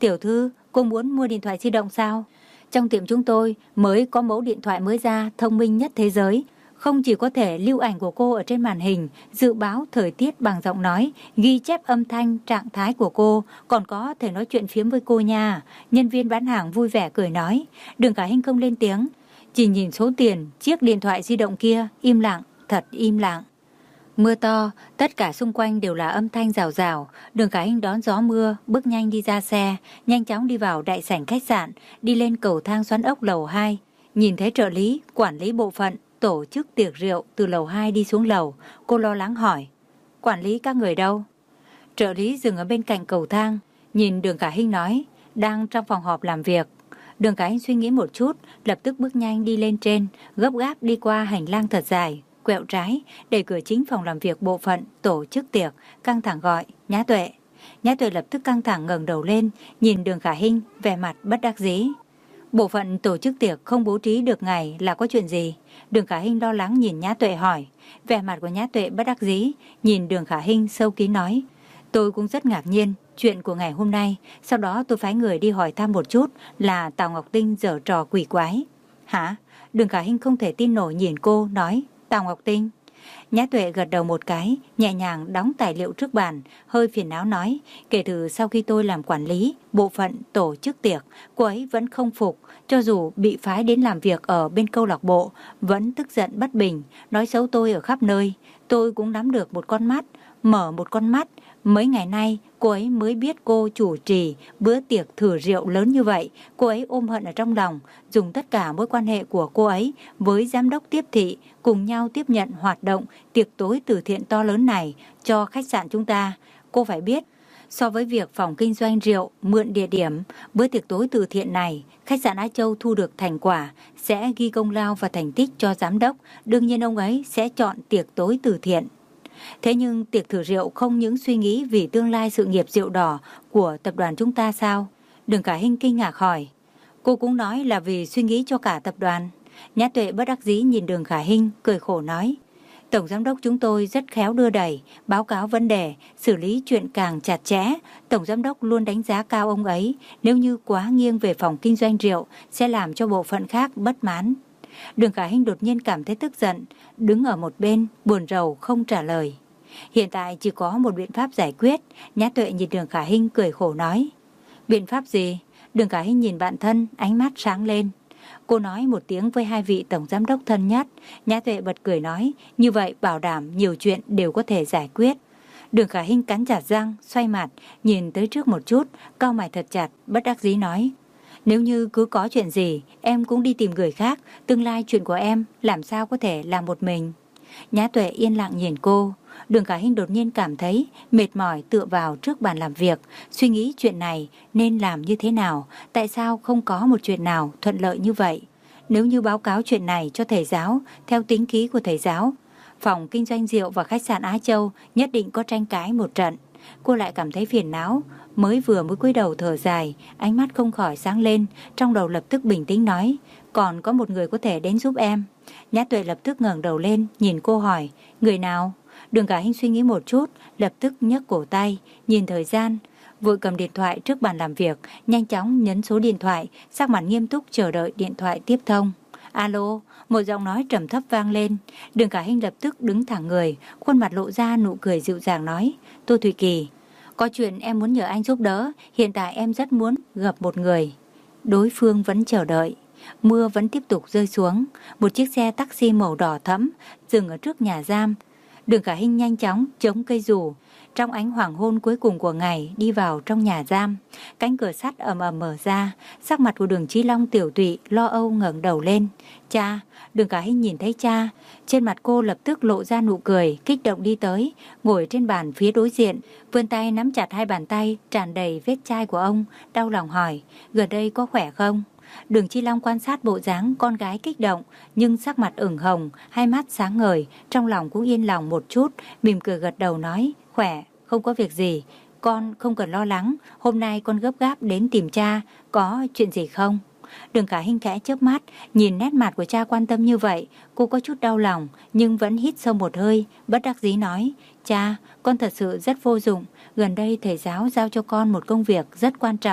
Tiểu thư, cô muốn mua điện thoại di động sao? Trong tiệm chúng tôi mới có mẫu điện thoại mới ra thông minh nhất thế giới. Không chỉ có thể lưu ảnh của cô ở trên màn hình, dự báo thời tiết bằng giọng nói, ghi chép âm thanh, trạng thái của cô, còn có thể nói chuyện phiếm với cô nha. Nhân viên bán hàng vui vẻ cười nói. Đường Khả Hinh không lên tiếng, chỉ nhìn số tiền chiếc điện thoại di động kia, im lặng, thật im lặng. Mưa to, tất cả xung quanh đều là âm thanh rào rào. Đường Khả Hinh đón gió mưa, bước nhanh đi ra xe, nhanh chóng đi vào đại sảnh khách sạn, đi lên cầu thang xoắn ốc lầu hai. Nhìn thấy trợ lý, quản lý bộ phận, tổ chức tiệc rượu từ lầu hai đi xuống lầu. Cô lo lắng hỏi, quản lý các người đâu? Trợ lý dừng ở bên cạnh cầu thang, nhìn Đường Khả Hinh nói, đang trong phòng họp làm việc. Đường Khả Hinh suy nghĩ một chút, lập tức bước nhanh đi lên trên, gấp gáp đi qua hành lang thật dài, quẹo trái, đẩy cửa chính phòng làm việc bộ phận tổ chức tiệc, căng thẳng gọi, Nhã Tuệ. Nhã Tuệ lập tức căng thẳng ngẩng đầu lên, nhìn Đường Khả Hinh, vẻ mặt bất đắc dĩ. Bộ phận tổ chức tiệc không bố trí được ngày là có chuyện gì? Đường Khả Hinh lo lắng nhìn Nhã Tuệ hỏi. Vẻ mặt của Nhã Tuệ bất đắc dĩ, nhìn Đường Khả Hinh sâu kín nói, tôi cũng rất ngạc nhiên chuyện của ngày hôm nay, sau đó tôi phái người đi hỏi thăm một chút là Tào Ngọc Tinh giở trò quỷ quái. Hả? Đường Khả Hinh không thể tin nổi nhìn cô, nói, Tào Ngọc Tinh. Nhã Tuệ gật đầu một cái, nhẹ nhàng đóng tài liệu trước bàn, hơi phiền não nói, kể từ sau khi tôi làm quản lý bộ phận tổ chức tiệc, cô ấy vẫn không phục, cho dù bị phái đến làm việc ở bên câu lạc bộ, vẫn tức giận bất bình, nói xấu tôi ở khắp nơi. Tôi cũng nắm được một con mắt, mở một con mắt. Mấy ngày nay, cô ấy mới biết cô chủ trì bữa tiệc thử rượu lớn như vậy. Cô ấy ôm hận ở trong lòng, dùng tất cả mối quan hệ của cô ấy với giám đốc tiếp thị, cùng nhau tiếp nhận hoạt động tiệc tối từ thiện to lớn này cho khách sạn chúng ta. Cô phải biết, so với việc phòng kinh doanh rượu mượn địa điểm, bữa tiệc tối từ thiện này, khách sạn Á Châu thu được thành quả sẽ ghi công lao và thành tích cho giám đốc. Đương nhiên ông ấy sẽ chọn tiệc tối từ thiện. Thế nhưng tiệc thử rượu không những suy nghĩ vì tương lai sự nghiệp rượu đỏ của tập đoàn chúng ta sao? Đường Khả Hinh kinh ngạc hỏi. Cô cũng nói là vì suy nghĩ cho cả tập đoàn. Nhã Tuệ bất đắc dĩ nhìn Đường Khả Hinh, cười khổ nói. Tổng giám đốc chúng tôi rất khéo đưa đẩy, báo cáo vấn đề, xử lý chuyện càng chặt chẽ. Tổng giám đốc luôn đánh giá cao ông ấy, nếu như quá nghiêng về phòng kinh doanh rượu sẽ làm cho bộ phận khác bất mãn. Đường Khả Hinh đột nhiên cảm thấy tức giận, đứng ở một bên, buồn rầu không trả lời. Hiện tại chỉ có một biện pháp giải quyết. Nhã Tuệ nhìn Đường Khả Hinh cười khổ nói. Biện pháp gì? Đường Khả Hinh nhìn bạn thân, ánh mắt sáng lên. Cô nói một tiếng với hai vị tổng giám đốc thân nhất. Nhã Tuệ bật cười nói, như vậy bảo đảm nhiều chuyện đều có thể giải quyết. Đường Khả Hinh cắn chặt răng, xoay mặt, nhìn tới trước một chút, cau mày thật chặt, bất đắc dĩ nói. Nếu như cứ có chuyện gì, em cũng đi tìm người khác, tương lai chuyện của em làm sao có thể làm một mình. Nhã Tuệ yên lặng nhìn cô. Đường Khả Hinh đột nhiên cảm thấy mệt mỏi tựa vào trước bàn làm việc, suy nghĩ chuyện này nên làm như thế nào, tại sao không có một chuyện nào thuận lợi như vậy. Nếu như báo cáo chuyện này cho thầy giáo, theo tính khí của thầy giáo, phòng kinh doanh rượu và khách sạn Á Châu nhất định có tranh cãi một trận. Cô lại cảm thấy phiền não, mới vừa mới cúi đầu thở dài, ánh mắt không khỏi sáng lên, trong đầu lập tức bình tĩnh nói, còn có một người có thể đến giúp em. Nhã Tuệ lập tức ngẩng đầu lên, nhìn cô hỏi, người nào? Đường Khả Hinh suy nghĩ một chút, lập tức nhấc cổ tay, nhìn thời gian, vội cầm điện thoại trước bàn làm việc, nhanh chóng nhấn số điện thoại, sắc mặt nghiêm túc chờ đợi điện thoại tiếp thông. Alo, một giọng nói trầm thấp vang lên. Đường Khả Hinh lập tức đứng thẳng người, khuôn mặt lộ ra nụ cười dịu dàng nói, Tô Thủy Kỳ, có chuyện em muốn nhờ anh giúp đỡ, hiện tại em rất muốn gặp một người. Đối phương vẫn chờ đợi. Mưa vẫn tiếp tục rơi xuống. Một chiếc xe taxi màu đỏ thẫm dừng ở trước nhà giam. Đường Khả Hinh nhanh chóng chống cây dù, trong ánh hoàng hôn cuối cùng của ngày đi vào trong nhà giam. Cánh cửa sắt ầm ầm mở ra, sắc mặt của Đường Chí Long tiểu tụy lo âu ngẩng đầu lên. Cha! Đường Khả Hinh nhìn thấy cha, trên mặt cô lập tức lộ ra nụ cười, kích động đi tới, ngồi trên bàn phía đối diện, vươn tay nắm chặt hai bàn tay tràn đầy vết chai của ông, đau lòng hỏi, gần đây có khỏe không? Đường Chi Long quan sát bộ dáng con gái kích động, nhưng sắc mặt ửng hồng, hai mắt sáng ngời, trong lòng cũng yên lòng một chút, mỉm cười gật đầu nói, khỏe, không có việc gì, con không cần lo lắng, hôm nay con gấp gáp đến tìm cha, có chuyện gì không? Đường Khả Hinh khẽ chớp mắt, nhìn nét mặt của cha quan tâm như vậy, cô có chút đau lòng, nhưng vẫn hít sâu một hơi, bất đắc dĩ nói, cha, con thật sự rất vô dụng, gần đây thầy giáo giao cho con một công việc rất quan trọng,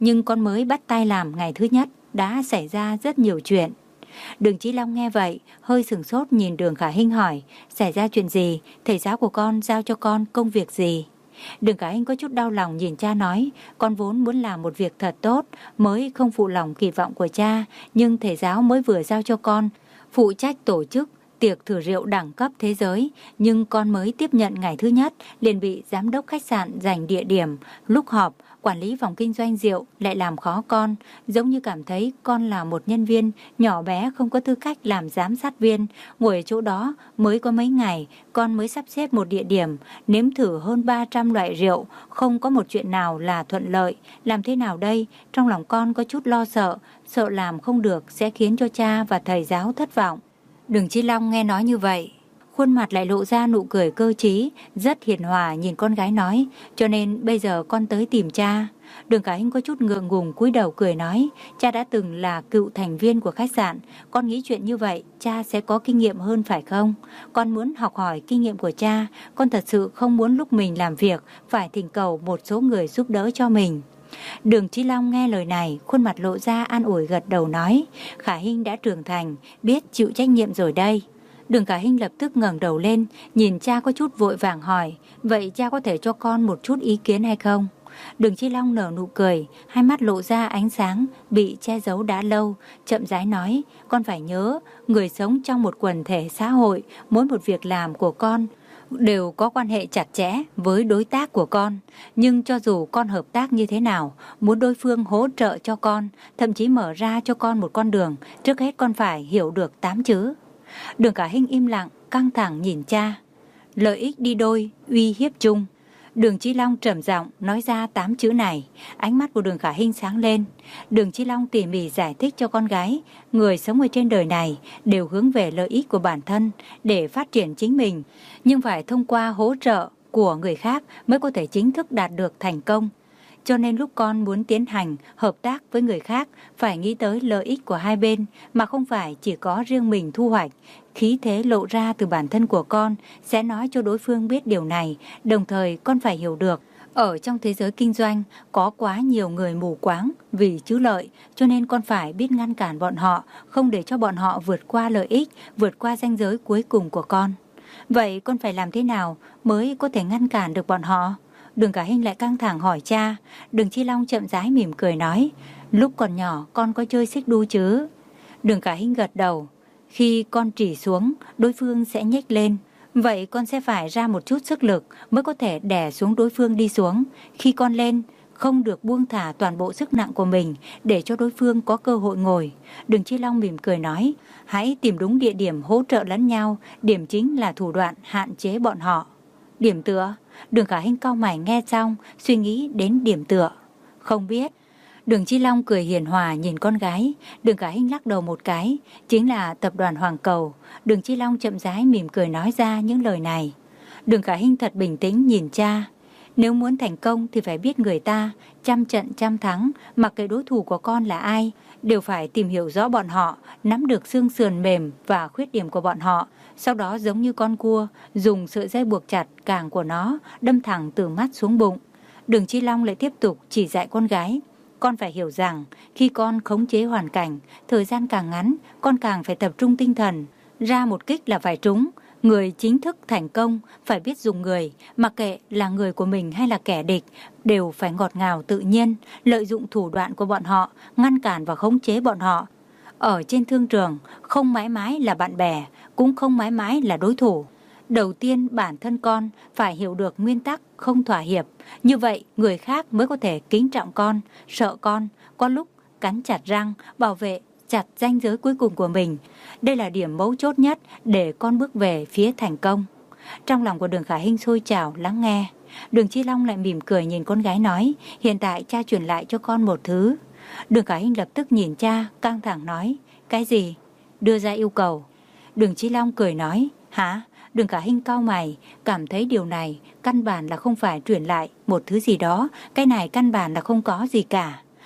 nhưng con mới bắt tay làm ngày thứ nhất đã xảy ra rất nhiều chuyện. Đường Chí Long nghe vậy, hơi sửng sốt nhìn Đường Khả Hinh hỏi, xảy ra chuyện gì, thầy giáo của con giao cho con công việc gì? Đường Khả Hinh có chút đau lòng nhìn cha nói, con vốn muốn làm một việc thật tốt, mới không phụ lòng kỳ vọng của cha, nhưng thầy giáo mới vừa giao cho con, phụ trách tổ chức tiệc thử rượu đẳng cấp thế giới, nhưng con mới tiếp nhận ngày thứ nhất, liền bị giám đốc khách sạn giành địa điểm, lúc họp, quản lý phòng kinh doanh rượu lại làm khó con, giống như cảm thấy con là một nhân viên nhỏ bé không có tư cách làm giám sát viên. Ngồi ở chỗ đó mới có mấy ngày, con mới sắp xếp một địa điểm, nếm thử hơn ba trăm loại rượu, không có một chuyện nào là thuận lợi. Làm thế nào đây? Trong lòng con có chút lo sợ, sợ làm không được sẽ khiến cho cha và thầy giáo thất vọng. Đường Chí Long nghe nói như vậy, khuôn mặt lại lộ ra nụ cười cơ trí, rất hiền hòa nhìn con gái nói, cho nên bây giờ con tới tìm cha. Đường Khả Hinh có chút ngượng ngùng cúi đầu cười nói, cha đã từng là cựu thành viên của khách sạn, con nghĩ chuyện như vậy cha sẽ có kinh nghiệm hơn phải không? Con muốn học hỏi kinh nghiệm của cha, con thật sự không muốn lúc mình làm việc phải thỉnh cầu một số người giúp đỡ cho mình. Đường Chí Long nghe lời này, khuôn mặt lộ ra an ủi gật đầu nói, Khả Hinh đã trưởng thành, biết chịu trách nhiệm rồi đây. Đường Khả Hinh lập tức ngẩng đầu lên, nhìn cha có chút vội vàng hỏi, vậy cha có thể cho con một chút ý kiến hay không? Đường Chí Long nở nụ cười, hai mắt lộ ra ánh sáng, bị che giấu đã lâu, chậm rãi nói, con phải nhớ, người sống trong một quần thể xã hội, mỗi một việc làm của con đều có quan hệ chặt chẽ với đối tác của con. Nhưng cho dù con hợp tác như thế nào, muốn đối phương hỗ trợ cho con, thậm chí mở ra cho con một con đường, trước hết con phải hiểu được tám chữ. Đường Khả Hinh im lặng, căng thẳng nhìn cha. Lợi ích đi đôi, uy hiếp chung. Đường Chí Long trầm giọng nói ra tám chữ này, ánh mắt của Đường Khả Hinh sáng lên. Đường Chí Long tỉ mỉ giải thích cho con gái, người sống ở trên đời này đều hướng về lợi ích của bản thân để phát triển chính mình, nhưng phải thông qua hỗ trợ của người khác mới có thể chính thức đạt được thành công. Cho nên lúc con muốn tiến hành hợp tác với người khác, phải nghĩ tới lợi ích của hai bên, mà không phải chỉ có riêng mình thu hoạch. Khí thế lộ ra từ bản thân của con sẽ nói cho đối phương biết điều này, đồng thời con phải hiểu được. Ở trong thế giới kinh doanh, có quá nhiều người mù quáng vì trứ lợi, cho nên con phải biết ngăn cản bọn họ, không để cho bọn họ vượt qua lợi ích, vượt qua ranh giới cuối cùng của con. Vậy con phải làm thế nào mới có thể ngăn cản được bọn họ? Đường Khả Hinh lại căng thẳng hỏi cha. Đường Chí Long chậm rãi mỉm cười nói, lúc còn nhỏ con có chơi xích đu chứ? Đường Khả Hinh gật đầu. Khi con trỉ xuống, đối phương sẽ nhếch lên. Vậy con sẽ phải ra một chút sức lực mới có thể đè xuống đối phương đi xuống. Khi con lên, không được buông thả toàn bộ sức nặng của mình để cho đối phương có cơ hội ngồi. Đường Chí Long mỉm cười nói, hãy tìm đúng địa điểm hỗ trợ lẫn nhau, điểm chính là thủ đoạn hạn chế bọn họ. Điểm tựa? Đường Khả Hinh cau mày nghe xong, suy nghĩ đến điểm tựa. Không biết. Đường Chí Long cười hiền hòa nhìn con gái. Đường Khả Hinh lắc đầu một cái, chính là tập đoàn Hoàng Cầu. Đường Chí Long chậm rãi mỉm cười nói ra những lời này. Đường Khả Hinh thật bình tĩnh nhìn cha. Nếu muốn thành công thì phải biết người ta, trăm trận trăm thắng, mặc kệ đối thủ của con là ai, đều phải tìm hiểu rõ bọn họ, nắm được xương sườn mềm và khuyết điểm của bọn họ. Sau đó giống như con cua, dùng sợi dây buộc chặt càng của nó, đâm thẳng từ mắt xuống bụng. Đường Chí Long lại tiếp tục chỉ dạy con gái. Con phải hiểu rằng, khi con khống chế hoàn cảnh, thời gian càng ngắn, con càng phải tập trung tinh thần. Ra một kích là phải trúng. Người chính thức thành công phải biết dùng người, mặc kệ là người của mình hay là kẻ địch, đều phải ngọt ngào tự nhiên, lợi dụng thủ đoạn của bọn họ, ngăn cản và khống chế bọn họ. Ở trên thương trường, không mãi mãi là bạn bè, cũng không mãi mãi là đối thủ. Đầu tiên bản thân con phải hiểu được nguyên tắc không thỏa hiệp, như vậy người khác mới có thể kính trọng con, sợ con, có lúc cắn chặt răng, bảo vệ chặt ranh giới cuối cùng của mình. Đây là điểm mấu chốt nhất để con bước về phía thành công. Trong lòng của Đường Khả Hinh sôi trào lắng nghe. Đường Chí Long lại mỉm cười nhìn con gái nói, hiện tại cha truyền lại cho con một thứ. Đường Khả Hinh lập tức nhìn cha, căng thẳng nói, cái gì? Đưa ra yêu cầu. Đường Chí Long cười nói, hả? Đường Khả Hinh cau mày, cảm thấy điều này căn bản là không phải truyền lại một thứ gì đó, cái này căn bản là không có gì cả.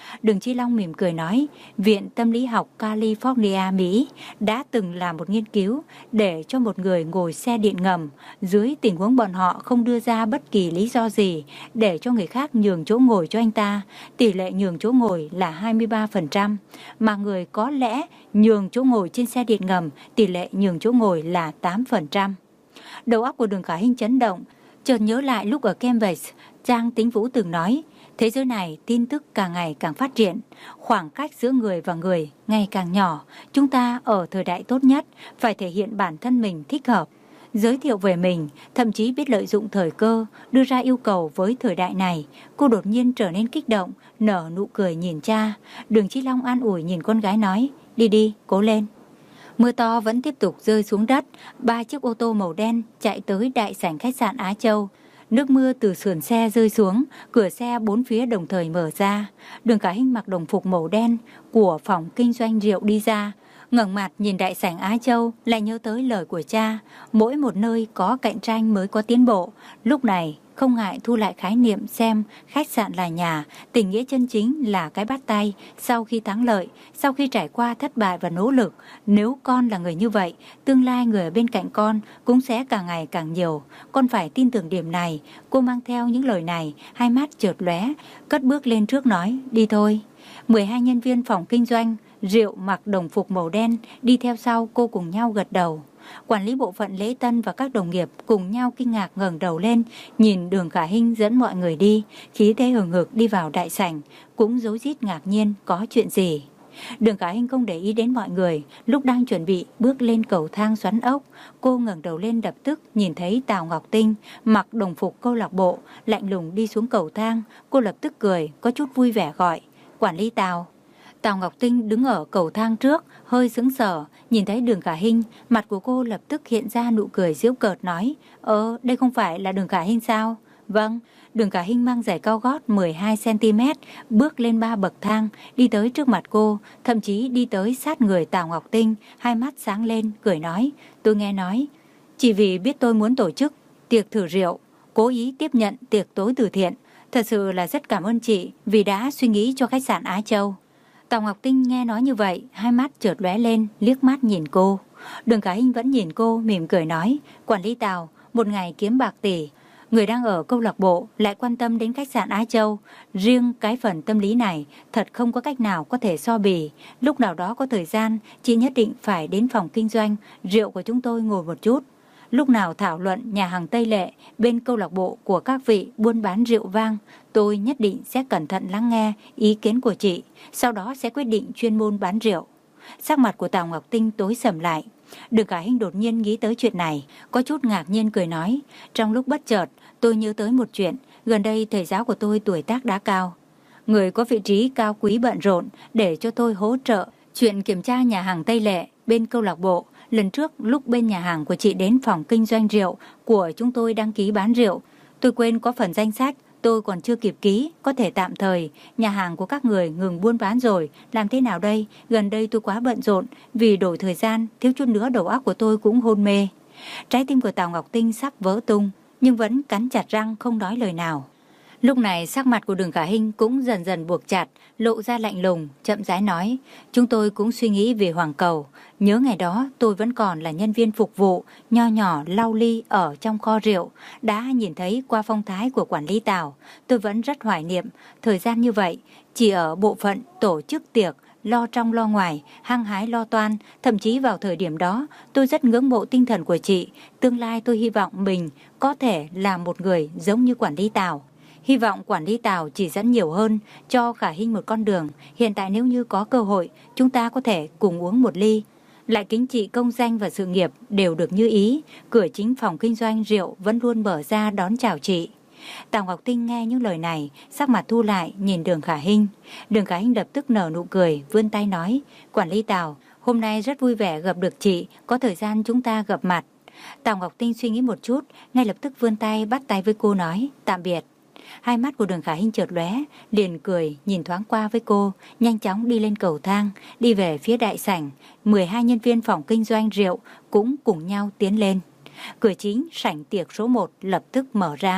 Đường Chi Long mỉm cười nói, Viện Tâm lý học California, Mỹ đã từng làm một nghiên cứu để cho một người ngồi xe điện ngầm dưới tình huống bọn họ không đưa ra bất kỳ lý do gì để cho người khác nhường chỗ ngồi cho anh ta. Tỷ lệ nhường chỗ ngồi là hai mươi ba phần trăm, mà người có lẽ nhường chỗ ngồi trên xe điện ngầm, tỷ lệ nhường chỗ ngồi là tám phần trăm. Đầu óc của Đường Khả Hinh chấn động, chợt nhớ lại lúc ở Cambridge, Trang Tính Vũ từng nói, thế giới này tin tức càng ngày càng phát triển, khoảng cách giữa người và người ngày càng nhỏ. Chúng ta ở thời đại tốt nhất phải thể hiện bản thân mình thích hợp, giới thiệu về mình, thậm chí biết lợi dụng thời cơ, đưa ra yêu cầu với thời đại này. Cô đột nhiên trở nên kích động, nở nụ cười nhìn cha. Đường Chí Long an ủi nhìn con gái nói, đi đi, cố lên. Mưa to vẫn tiếp tục rơi xuống đất, ba chiếc ô tô màu đen chạy tới đại sảnh khách sạn Á Châu. Nước mưa từ sườn xe rơi xuống, cửa xe bốn phía đồng thời mở ra. Đường Khả Hinh mặc đồng phục màu đen của phòng kinh doanh rượu đi ra, ngẩng mặt nhìn đại sảnh Á Châu, lại nhớ tới lời của cha, mỗi một nơi có cạnh tranh mới có tiến bộ. Lúc này không ngại thu lại khái niệm xem khách sạn là nhà, tình nghĩa chân chính là cái bắt tay. Sau khi thắng lợi, sau khi trải qua thất bại và nỗ lực, nếu con là người như vậy, tương lai người ở bên cạnh con cũng sẽ càng ngày càng nhiều. Con phải tin tưởng điểm này. Cô mang theo những lời này, hai mắt chợt lóe, cất bước lên trước nói, đi thôi. mười hai nhân viên phòng kinh doanh rượu mặc đồng phục màu đen đi theo sau cô cùng nhau gật đầu. Quản lý bộ phận lễ tân và các đồng nghiệp cùng nhau kinh ngạc ngẩng đầu lên, nhìn Đường Khả Hinh dẫn mọi người đi, khí thế hừng hực đi vào đại sảnh, cũng rối rít ngạc nhiên có chuyện gì. Đường Khả Hinh không để ý đến mọi người, lúc đang chuẩn bị bước lên cầu thang xoắn ốc, cô ngẩng đầu lên lập tức nhìn thấy Tào Ngọc Tinh mặc đồng phục câu lạc bộ, lạnh lùng đi xuống cầu thang. Cô lập tức cười, có chút vui vẻ gọi, quản lý Tào. Tào Ngọc Tinh đứng ở cầu thang trước, hơi sững sờ, nhìn thấy Đường Khả Hinh, mặt của cô lập tức hiện ra nụ cười giễu cợt nói, Ờ, đây không phải là Đường Khả Hinh sao? Vâng. Đường Khả Hinh mang giày cao gót mười hai xăng ti mét, bước lên ba bậc thang, đi tới trước mặt cô, thậm chí đi tới sát người Tào Ngọc Tinh, hai mắt sáng lên, cười nói, tôi nghe nói, chỉ vì biết tôi muốn tổ chức tiệc thử rượu, cố ý tiếp nhận tiệc tối từ thiện. Thật sự là rất cảm ơn chị vì đã suy nghĩ cho khách sạn Á Châu. Tào Ngọc Tinh nghe nói như vậy, hai mắt chợt lóe lên, liếc mắt nhìn cô. Đường Khả Hinh vẫn nhìn cô, mỉm cười nói, quản lý Tào, một ngày kiếm bạc tỷ, người đang ở câu lạc bộ lại quan tâm đến khách sạn Á Châu. Riêng cái phần tâm lý này thật không có cách nào có thể so bì. Lúc nào đó có thời gian, chị nhất định phải đến phòng kinh doanh rượu của chúng tôi ngồi một chút. Lúc nào thảo luận nhà hàng Tây Lệ bên câu lạc bộ của các vị buôn bán rượu vang, tôi nhất định sẽ cẩn thận lắng nghe ý kiến của chị, sau đó sẽ quyết định chuyên môn bán rượu. Sắc mặt của Tào Ngọc Tinh tối sầm lại. Đường Khả Hinh đột nhiên nghĩ tới chuyện này, có chút ngạc nhiên cười nói, trong lúc bất chợt tôi nhớ tới một chuyện, gần đây thầy giáo của tôi tuổi tác đã cao, người có vị trí cao quý bận rộn để cho tôi hỗ trợ chuyện kiểm tra nhà hàng Tây Lệ bên câu lạc bộ. Lần trước lúc bên nhà hàng của chị đến phòng kinh doanh rượu của chúng tôi đăng ký bán rượu, tôi quên có phần danh sách, tôi còn chưa kịp ký, có thể tạm thời nhà hàng của các người ngừng buôn bán rồi, làm thế nào đây? Gần đây tôi quá bận rộn, vì đổi thời gian, thiếu chút nữa đầu óc của tôi cũng hôn mê. Trái tim của Tào Ngọc Tinh sắp vỡ tung, nhưng vẫn cắn chặt răng không nói lời nào. Lúc này sắc mặt của Đường Khả Hinh cũng dần dần buộc chặt, lộ ra lạnh lùng, chậm rãi nói, chúng tôi cũng suy nghĩ về Hoàng Cầu. Nhớ ngày đó tôi vẫn còn là nhân viên phục vụ, nho nhỏ lau ly ở trong kho rượu, đã nhìn thấy qua phong thái của quản lý Tào. Tôi vẫn rất hoài niệm, thời gian như vậy, chỉ ở bộ phận tổ chức tiệc, lo trong lo ngoài, hăng hái lo toan, thậm chí vào thời điểm đó tôi rất ngưỡng mộ tinh thần của chị. Tương lai tôi hy vọng mình có thể là một người giống như quản lý Tào. Hy vọng quản lý Tào chỉ dẫn nhiều hơn, cho Khả Hinh một con đường. Hiện tại nếu như có cơ hội, chúng ta có thể cùng uống một ly. Lại kính chị công danh và sự nghiệp đều được như ý. Cửa chính phòng kinh doanh rượu vẫn luôn mở ra đón chào chị. Tào Ngọc Tinh nghe những lời này, sắc mặt thu lại nhìn Đường Khả Hinh. Đường Khả Hinh lập tức nở nụ cười, vươn tay nói, quản lý Tào, hôm nay rất vui vẻ gặp được chị, có thời gian chúng ta gặp mặt. Tào Ngọc Tinh suy nghĩ một chút, ngay lập tức vươn tay bắt tay với cô nói, tạm biệt. Hai mắt của Đường Khả Hinh chợt lóe, liền cười, nhìn thoáng qua với cô, nhanh chóng đi lên cầu thang, đi về phía đại sảnh. mười hai nhân viên phòng kinh doanh rượu cũng cùng nhau tiến lên. Cửa chính sảnh tiệc số một lập tức mở ra.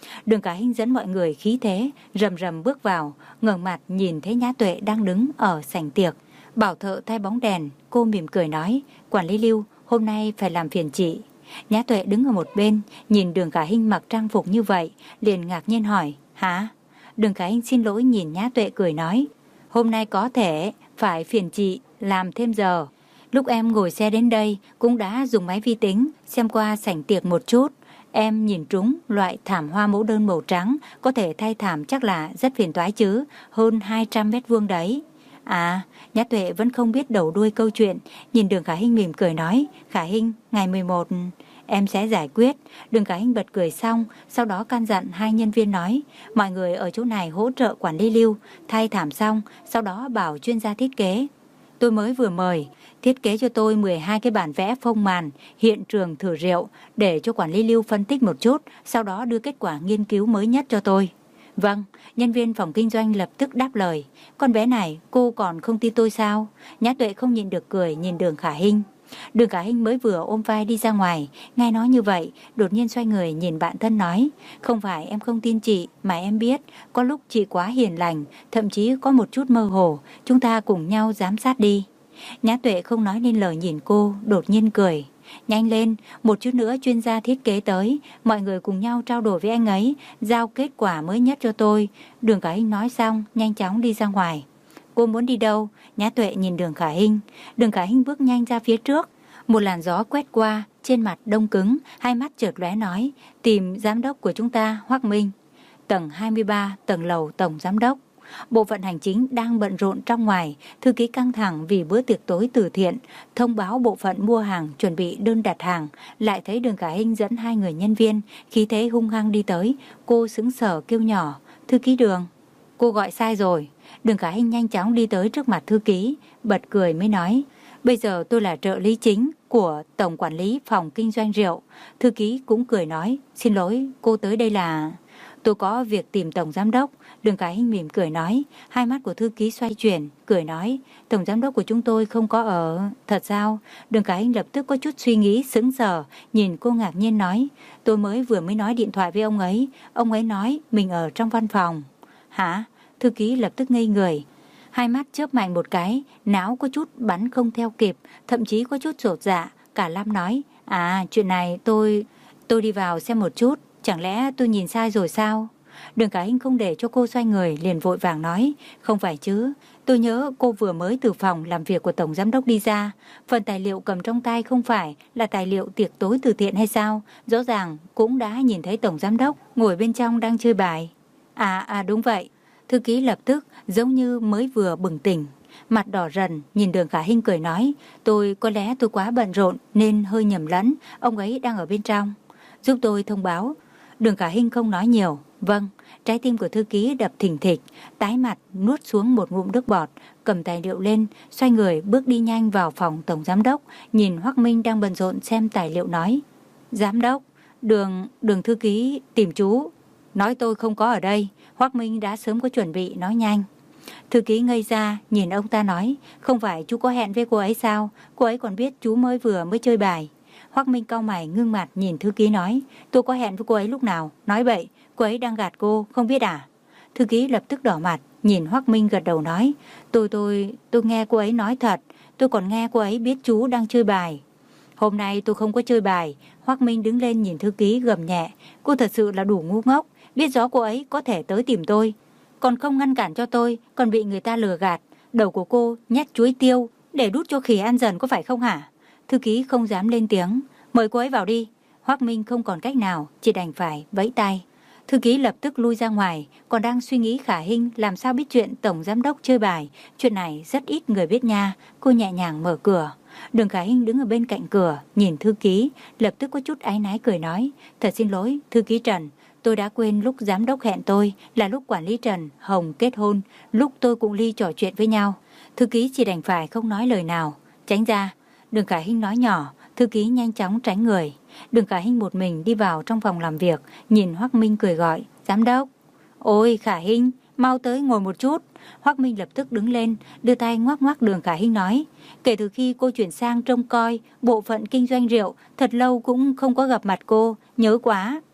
Đường Khả Hinh dẫn mọi người khí thế, rầm rầm bước vào, ngẩng mặt nhìn thấy Nhã Tuệ đang đứng ở sảnh tiệc. Bảo thợ thay bóng đèn, cô mỉm cười nói, quản lý Lưu, hôm nay phải làm phiền chị. Nhã Tuệ đứng ở một bên, nhìn Đường Khả Hinh mặc trang phục như vậy, liền ngạc nhiên hỏi, hả? Đường Khả Hinh xin lỗi nhìn Nhã Tuệ cười nói, hôm nay có thể phải phiền chị làm thêm giờ. Lúc em ngồi xe đến đây cũng đã dùng máy vi tính xem qua sảnh tiệc một chút. Em nhìn trúng loại thảm hoa mẫu đơn màu trắng, có thể thay thảm chắc là rất phiền toái chứ, hơn hai trăm mét vuông đấy. À, Nhã Tuệ vẫn không biết đầu đuôi câu chuyện, nhìn Đường Khả Hinh mỉm cười nói, Khả Hinh, ngày mười một, em sẽ giải quyết. Đường Khả Hinh bật cười xong, sau đó căn dặn hai nhân viên nói, mọi người ở chỗ này hỗ trợ quản lý Lưu, thay thảm xong, sau đó bảo chuyên gia thiết kế. Tôi mới vừa mời, thiết kế cho tôi mười hai cái bản vẽ phông màn, hiện trường thử rượu, để cho quản lý Lưu phân tích một chút, sau đó đưa kết quả nghiên cứu mới nhất cho tôi. Vâng, nhân viên phòng kinh doanh lập tức đáp lời. Con bé này, cô còn không tin tôi sao? Nhã Tuệ không nhịn được cười nhìn Đường Khả Hinh. Đường Khả Hinh mới vừa ôm vai đi ra ngoài, nghe nói như vậy, đột nhiên xoay người nhìn bạn thân nói, không phải em không tin chị, mà em biết, có lúc chị quá hiền lành, thậm chí có một chút mơ hồ, chúng ta cùng nhau giám sát đi. Nhã Tuệ không nói nên lời nhìn cô, đột nhiên cười. Nhanh lên, một chút nữa chuyên gia thiết kế tới, mọi người cùng nhau trao đổi với anh ấy, giao kết quả mới nhất cho tôi. Đường Khả Hinh nói xong, nhanh chóng đi ra ngoài. Cô muốn đi đâu? Nhã Tuệ nhìn Đường Khả Hinh. Đường Khả Hinh bước nhanh ra phía trước. Một làn gió quét qua, trên mặt đông cứng, hai mắt chợt lóe nói, tìm giám đốc của chúng ta, Hoắc Minh. Tầng hai mươi ba, tầng lầu tổng giám đốc. Bộ phận hành chính đang bận rộn trong ngoài, thư ký căng thẳng vì bữa tiệc tối từ thiện, thông báo bộ phận mua hàng chuẩn bị đơn đặt hàng, lại thấy Đường Khả Hinh dẫn hai người nhân viên, khí thế hung hăng đi tới, cô sững sờ kêu nhỏ, thư ký Đường, cô gọi sai rồi. Đường Khả Hinh nhanh chóng đi tới trước mặt thư ký, bật cười mới nói, bây giờ tôi là trợ lý chính của tổng quản lý phòng kinh doanh rượu. Thư ký cũng cười nói, xin lỗi, cô tới đây là... Tôi có việc tìm tổng giám đốc. Đường Khả Hinh mỉm cười nói, hai mắt của thư ký xoay chuyển, cười nói, tổng giám đốc của chúng tôi không có ở... Thật sao? Đường Khả Hinh lập tức có chút suy nghĩ, sững sờ, nhìn cô ngạc nhiên nói, tôi mới vừa mới nói điện thoại với ông ấy, ông ấy nói mình ở trong văn phòng. Hả? Thư ký lập tức ngây người, hai mắt chớp mạnh một cái, não có chút bắn không theo kịp, thậm chí có chút chột dạ. Cả Lam nói, à chuyện này tôi... tôi đi vào xem một chút. Chẳng lẽ tôi nhìn sai rồi sao? Đường Khả Hinh không để cho cô xoay người, liền vội vàng nói, không phải chứ, tôi nhớ cô vừa mới từ phòng làm việc của tổng giám đốc đi ra, phần tài liệu cầm trong tay không phải là tài liệu tiệc tối từ thiện hay sao? Rõ ràng cũng đã nhìn thấy tổng giám đốc ngồi bên trong đang chơi bài. À à đúng vậy. Thư ký lập tức giống như mới vừa bừng tỉnh, mặt đỏ rần, nhìn Đường Khả Hinh cười nói, tôi có lẽ tôi quá bận rộn nên hơi nhầm lẫn, ông ấy đang ở bên trong, giúp tôi thông báo. Đường Khả Hinh không nói nhiều. Vâng. Trái tim của thư ký đập thình thịch, tái mặt nuốt xuống một ngụm nước bọt, cầm tài liệu lên, xoay người bước đi nhanh vào phòng tổng giám đốc, nhìn Hoắc Minh đang bận rộn xem tài liệu nói, giám đốc, đường đường thư ký tìm chú, nói tôi không có ở đây. Hoắc Minh đã sớm có chuẩn bị, nói nhanh. Thư ký ngây ra nhìn ông ta nói, không phải chú có hẹn với cô ấy sao? Cô ấy còn biết chú mới vừa mới chơi bài. Hoắc Minh cau mày ngưng mặt nhìn thư ký nói, tôi có hẹn với cô ấy lúc nào? Nói bậy, cô ấy đang gạt cô, không biết à? Thư ký lập tức đỏ mặt, nhìn Hoắc Minh gật đầu nói, tôi tôi tôi nghe cô ấy nói thật, tôi còn nghe cô ấy biết chú đang chơi bài. Hôm nay tôi không có chơi bài. Hoắc Minh đứng lên nhìn thư ký gầm nhẹ, cô thật sự là đủ ngu ngốc, biết rõ cô ấy có thể tới tìm tôi, còn không ngăn cản cho tôi, còn bị người ta lừa gạt. Đầu của cô nhét chuối tiêu để đút cho khỉ ăn dần có phải không hả? Thư ký không dám lên tiếng, mời cô ấy vào đi. Hoắc Minh không còn cách nào, chỉ đành phải vẫy tay. Thư ký lập tức lui ra ngoài, còn đang suy nghĩ Khả Hinh làm sao biết chuyện tổng giám đốc chơi bài. Chuyện này rất ít người biết nha. Cô nhẹ nhàng mở cửa. Đường Khả Hinh đứng ở bên cạnh cửa, nhìn thư ký, lập tức có chút áy náy cười nói, thật xin lỗi, thư ký Trần, tôi đã quên lúc giám đốc hẹn tôi là lúc quản lý Trần Hồng kết hôn, lúc tôi cùng Ly trò chuyện với nhau. Thư ký chỉ đành phải không nói lời nào, tránh ra. Đường Khả Hinh nói nhỏ, thư ký nhanh chóng tránh người. Đường Khả Hinh một mình đi vào trong phòng làm việc, nhìn Hoắc Minh cười gọi, giám đốc. Ôi Khả Hinh, mau tới ngồi một chút. Hoắc Minh lập tức đứng lên, đưa tay ngoắc ngoắc Đường Khả Hinh nói, kể từ khi cô chuyển sang trông coi bộ phận kinh doanh rượu, thật lâu cũng không có gặp mặt cô, nhớ quá.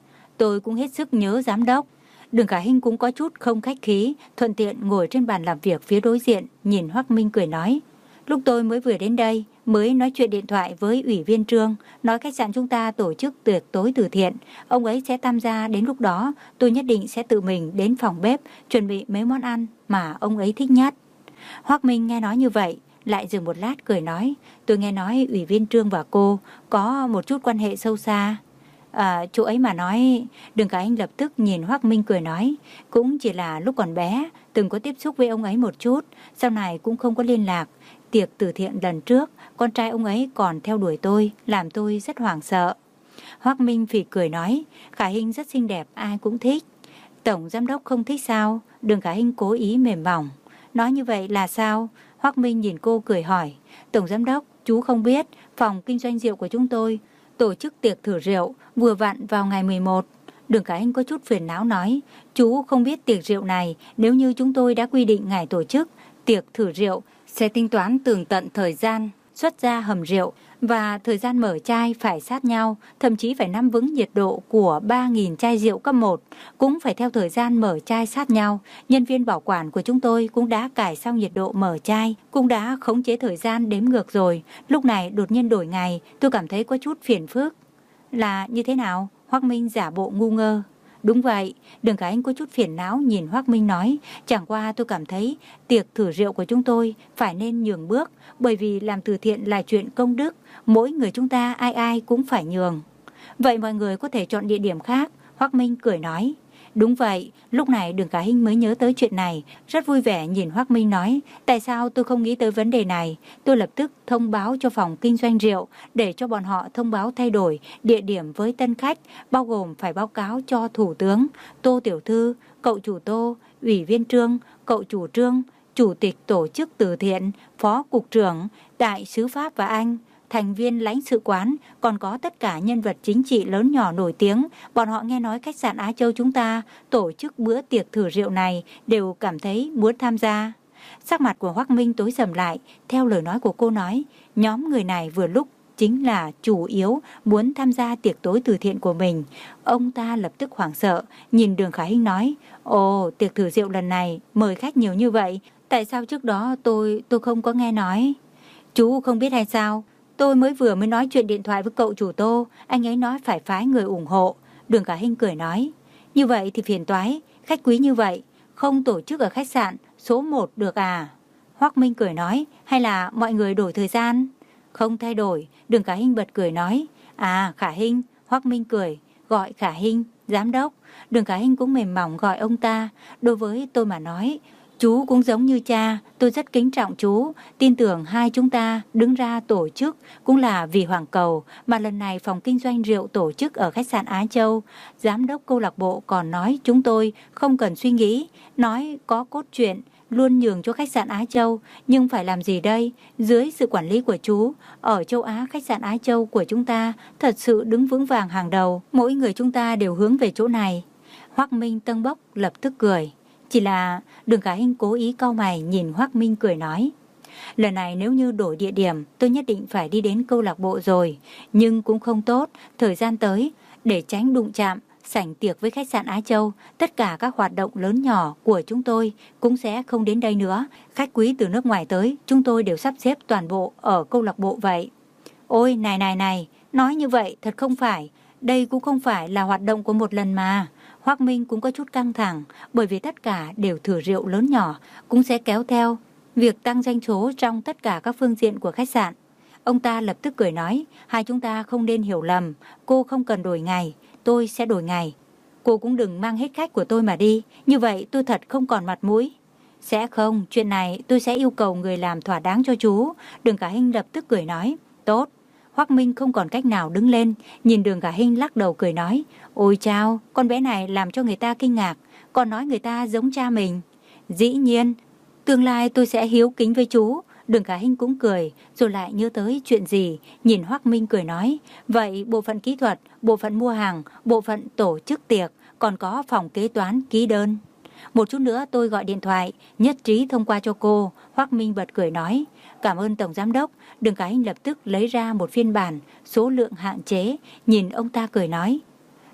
Tôi cũng hết sức nhớ giám đốc. Đường Khả Hinh cũng có chút không khách khí, thuận tiện ngồi trên bàn làm việc phía đối diện, nhìn Hoắc Minh cười nói. Lúc tôi mới vừa đến đây, mới nói chuyện điện thoại với ủy viên Trương, nói khách sạn chúng ta tổ chức tiệc tối từ thiện. Ông ấy sẽ tham gia, đến lúc đó tôi nhất định sẽ tự mình đến phòng bếp, chuẩn bị mấy món ăn mà ông ấy thích nhất. Hoắc Minh nghe nói như vậy, lại dừng một lát cười nói. Tôi nghe nói ủy viên Trương và cô có một chút quan hệ sâu xa. À, chú ấy mà nói. Đường Khả Hinh lập tức nhìn Hoắc Minh cười nói. Cũng chỉ là lúc còn bé từng có tiếp xúc với ông ấy một chút, sau này cũng không có liên lạc. Tiệc từ thiện lần trước, con trai ông ấy còn theo đuổi tôi, làm tôi rất hoảng sợ. Hoắc Minh phì cười nói. Khả Hinh rất xinh đẹp, ai cũng thích. Tổng giám đốc không thích sao? Đường Khả Hinh cố ý mềm mỏng. Nói như vậy là sao? Hoắc Minh nhìn cô cười hỏi. Tổng giám đốc, chú không biết, phòng kinh doanh rượu của chúng tôi tổ chức tiệc thử rượu vừa vặn vào ngày mười một. Đường Khả Hinh có chút phiền não nói. Chú không biết tiệc rượu này, nếu như chúng tôi đã quy định ngày tổ chức tiệc thử rượu, sẽ tính toán tường tận thời gian xuất ra hầm rượu và thời gian mở chai phải sát nhau, thậm chí phải nắm vững nhiệt độ của ba nghìn chai rượu cấp một, cũng phải theo thời gian mở chai sát nhau. Nhân viên bảo quản của chúng tôi cũng đã cài xong nhiệt độ mở chai, cũng đã khống chế thời gian đếm ngược rồi. Lúc này đột nhiên đổi ngày, tôi cảm thấy có chút phiền phức. Là như thế nào? Hoắc Minh giả bộ ngu ngơ. Đúng vậy, Đường Khả Hinh có chút phiền não nhìn Hoắc Minh nói. Chẳng qua tôi cảm thấy tiệc thử rượu của chúng tôi phải nên nhường bước, bởi vì làm từ thiện là chuyện công đức, mỗi người chúng ta ai ai cũng phải nhường. Vậy mọi người có thể chọn địa điểm khác. Hoắc Minh cười nói. Đúng vậy, lúc này Đường Khả Hinh mới nhớ tới chuyện này, rất vui vẻ nhìn Hoắc Minh nói. Tại sao tôi không nghĩ tới vấn đề này? Tôi lập tức thông báo cho phòng kinh doanh rượu, để cho bọn họ thông báo thay đổi địa điểm với tân khách, bao gồm phải báo cáo cho Thủ tướng, Tô Tiểu Thư, cậu chủ Tô, ủy viên Trương, cậu chủ Trương, chủ tịch tổ chức từ thiện, phó cục trưởng, đại sứ Pháp và Anh, thành viên lãnh sự quán, còn có tất cả nhân vật chính trị lớn nhỏ nổi tiếng. Bọn họ nghe nói khách sạn Á Châu chúng ta tổ chức bữa tiệc thử rượu này đều cảm thấy muốn tham gia. Sắc mặt của Hoắc Minh tối sầm lại, theo lời nói của cô nói, nhóm người này vừa lúc chính là chủ yếu muốn tham gia tiệc tối từ thiện của mình. Ông ta lập tức hoảng sợ, nhìn Đường Khả Hinh nói, ồ, tiệc thử rượu lần này mời khách nhiều như vậy, tại sao trước đó tôi tôi không có nghe nói? Chú không biết hay sao? Tôi mới vừa mới nói chuyện điện thoại với cậu chủ Tô, anh ấy nói phải phái người ủng hộ. Đường Khả Hinh cười nói, như vậy thì phiền toái, khách quý như vậy, không tổ chức ở khách sạn số một được à? Hoắc Minh cười nói, hay là mọi người đổi thời gian? Không thay đổi. Đường Khả Hinh bật cười nói, à Khả Hinh. Hoắc Minh cười, gọi Khả Hinh, giám đốc. Đường Khả Hinh cũng mềm mỏng gọi ông ta. Đối với tôi mà nói, chú cũng giống như cha, tôi rất kính trọng chú, tin tưởng hai chúng ta đứng ra tổ chức cũng là vì Hoàng Cầu, mà lần này phòng kinh doanh rượu tổ chức ở khách sạn Á Châu. Giám đốc câu lạc bộ còn nói chúng tôi không cần suy nghĩ, nói có cốt truyện, luôn nhường cho khách sạn Á Châu, nhưng phải làm gì đây? Dưới sự quản lý của chú, ở châu Á khách sạn Á Châu của chúng ta thật sự đứng vững vàng hàng đầu, mỗi người chúng ta đều hướng về chỗ này. Hoắc Minh tâng bốc lập tức cười. Chỉ là Đường Khả Hinh cố ý cau mày nhìn Hoắc Minh cười nói, lần này nếu như đổi địa điểm tôi nhất định phải đi đến câu lạc bộ rồi, nhưng cũng không tốt, thời gian tới để tránh đụng chạm sảnh tiệc với khách sạn Á Châu, tất cả các hoạt động lớn nhỏ của chúng tôi cũng sẽ không đến đây nữa. Khách quý từ nước ngoài tới chúng tôi đều sắp xếp toàn bộ ở câu lạc bộ vậy. Ôi này này này, nói như vậy thật không phải, đây cũng không phải là hoạt động của một lần mà. Hoắc Minh cũng có chút căng thẳng, bởi vì tất cả đều thử rượu lớn nhỏ, cũng sẽ kéo theo việc tăng doanh số trong tất cả các phương diện của khách sạn. Ông ta lập tức cười nói, hai chúng ta không nên hiểu lầm, cô không cần đổi ngày, tôi sẽ đổi ngày. Cô cũng đừng mang hết khách của tôi mà đi, như vậy tôi thật không còn mặt mũi. Sẽ không, chuyện này tôi sẽ yêu cầu người làm thỏa đáng cho chú. Đường Khả Hinh lập tức cười nói, tốt. Hoắc Minh không còn cách nào đứng lên, nhìn Đường Khả Hinh lắc đầu cười nói, ôi chao, con bé này làm cho người ta kinh ngạc, còn nói người ta giống cha mình. Dĩ nhiên, tương lai tôi sẽ hiếu kính với chú. Đường Khả Hinh cũng cười, rồi lại nhớ tới chuyện gì, nhìn Hoắc Minh cười nói, vậy bộ phận kỹ thuật, bộ phận mua hàng, bộ phận tổ chức tiệc, còn có phòng kế toán ký đơn. Một chút nữa tôi gọi điện thoại, nhất trí thông qua cho cô. Hoắc Minh bật cười nói, cảm ơn Tổng Giám đốc. Đường Khả Hinh lập tức lấy ra một phiên bản số lượng hạn chế, nhìn ông ta cười nói,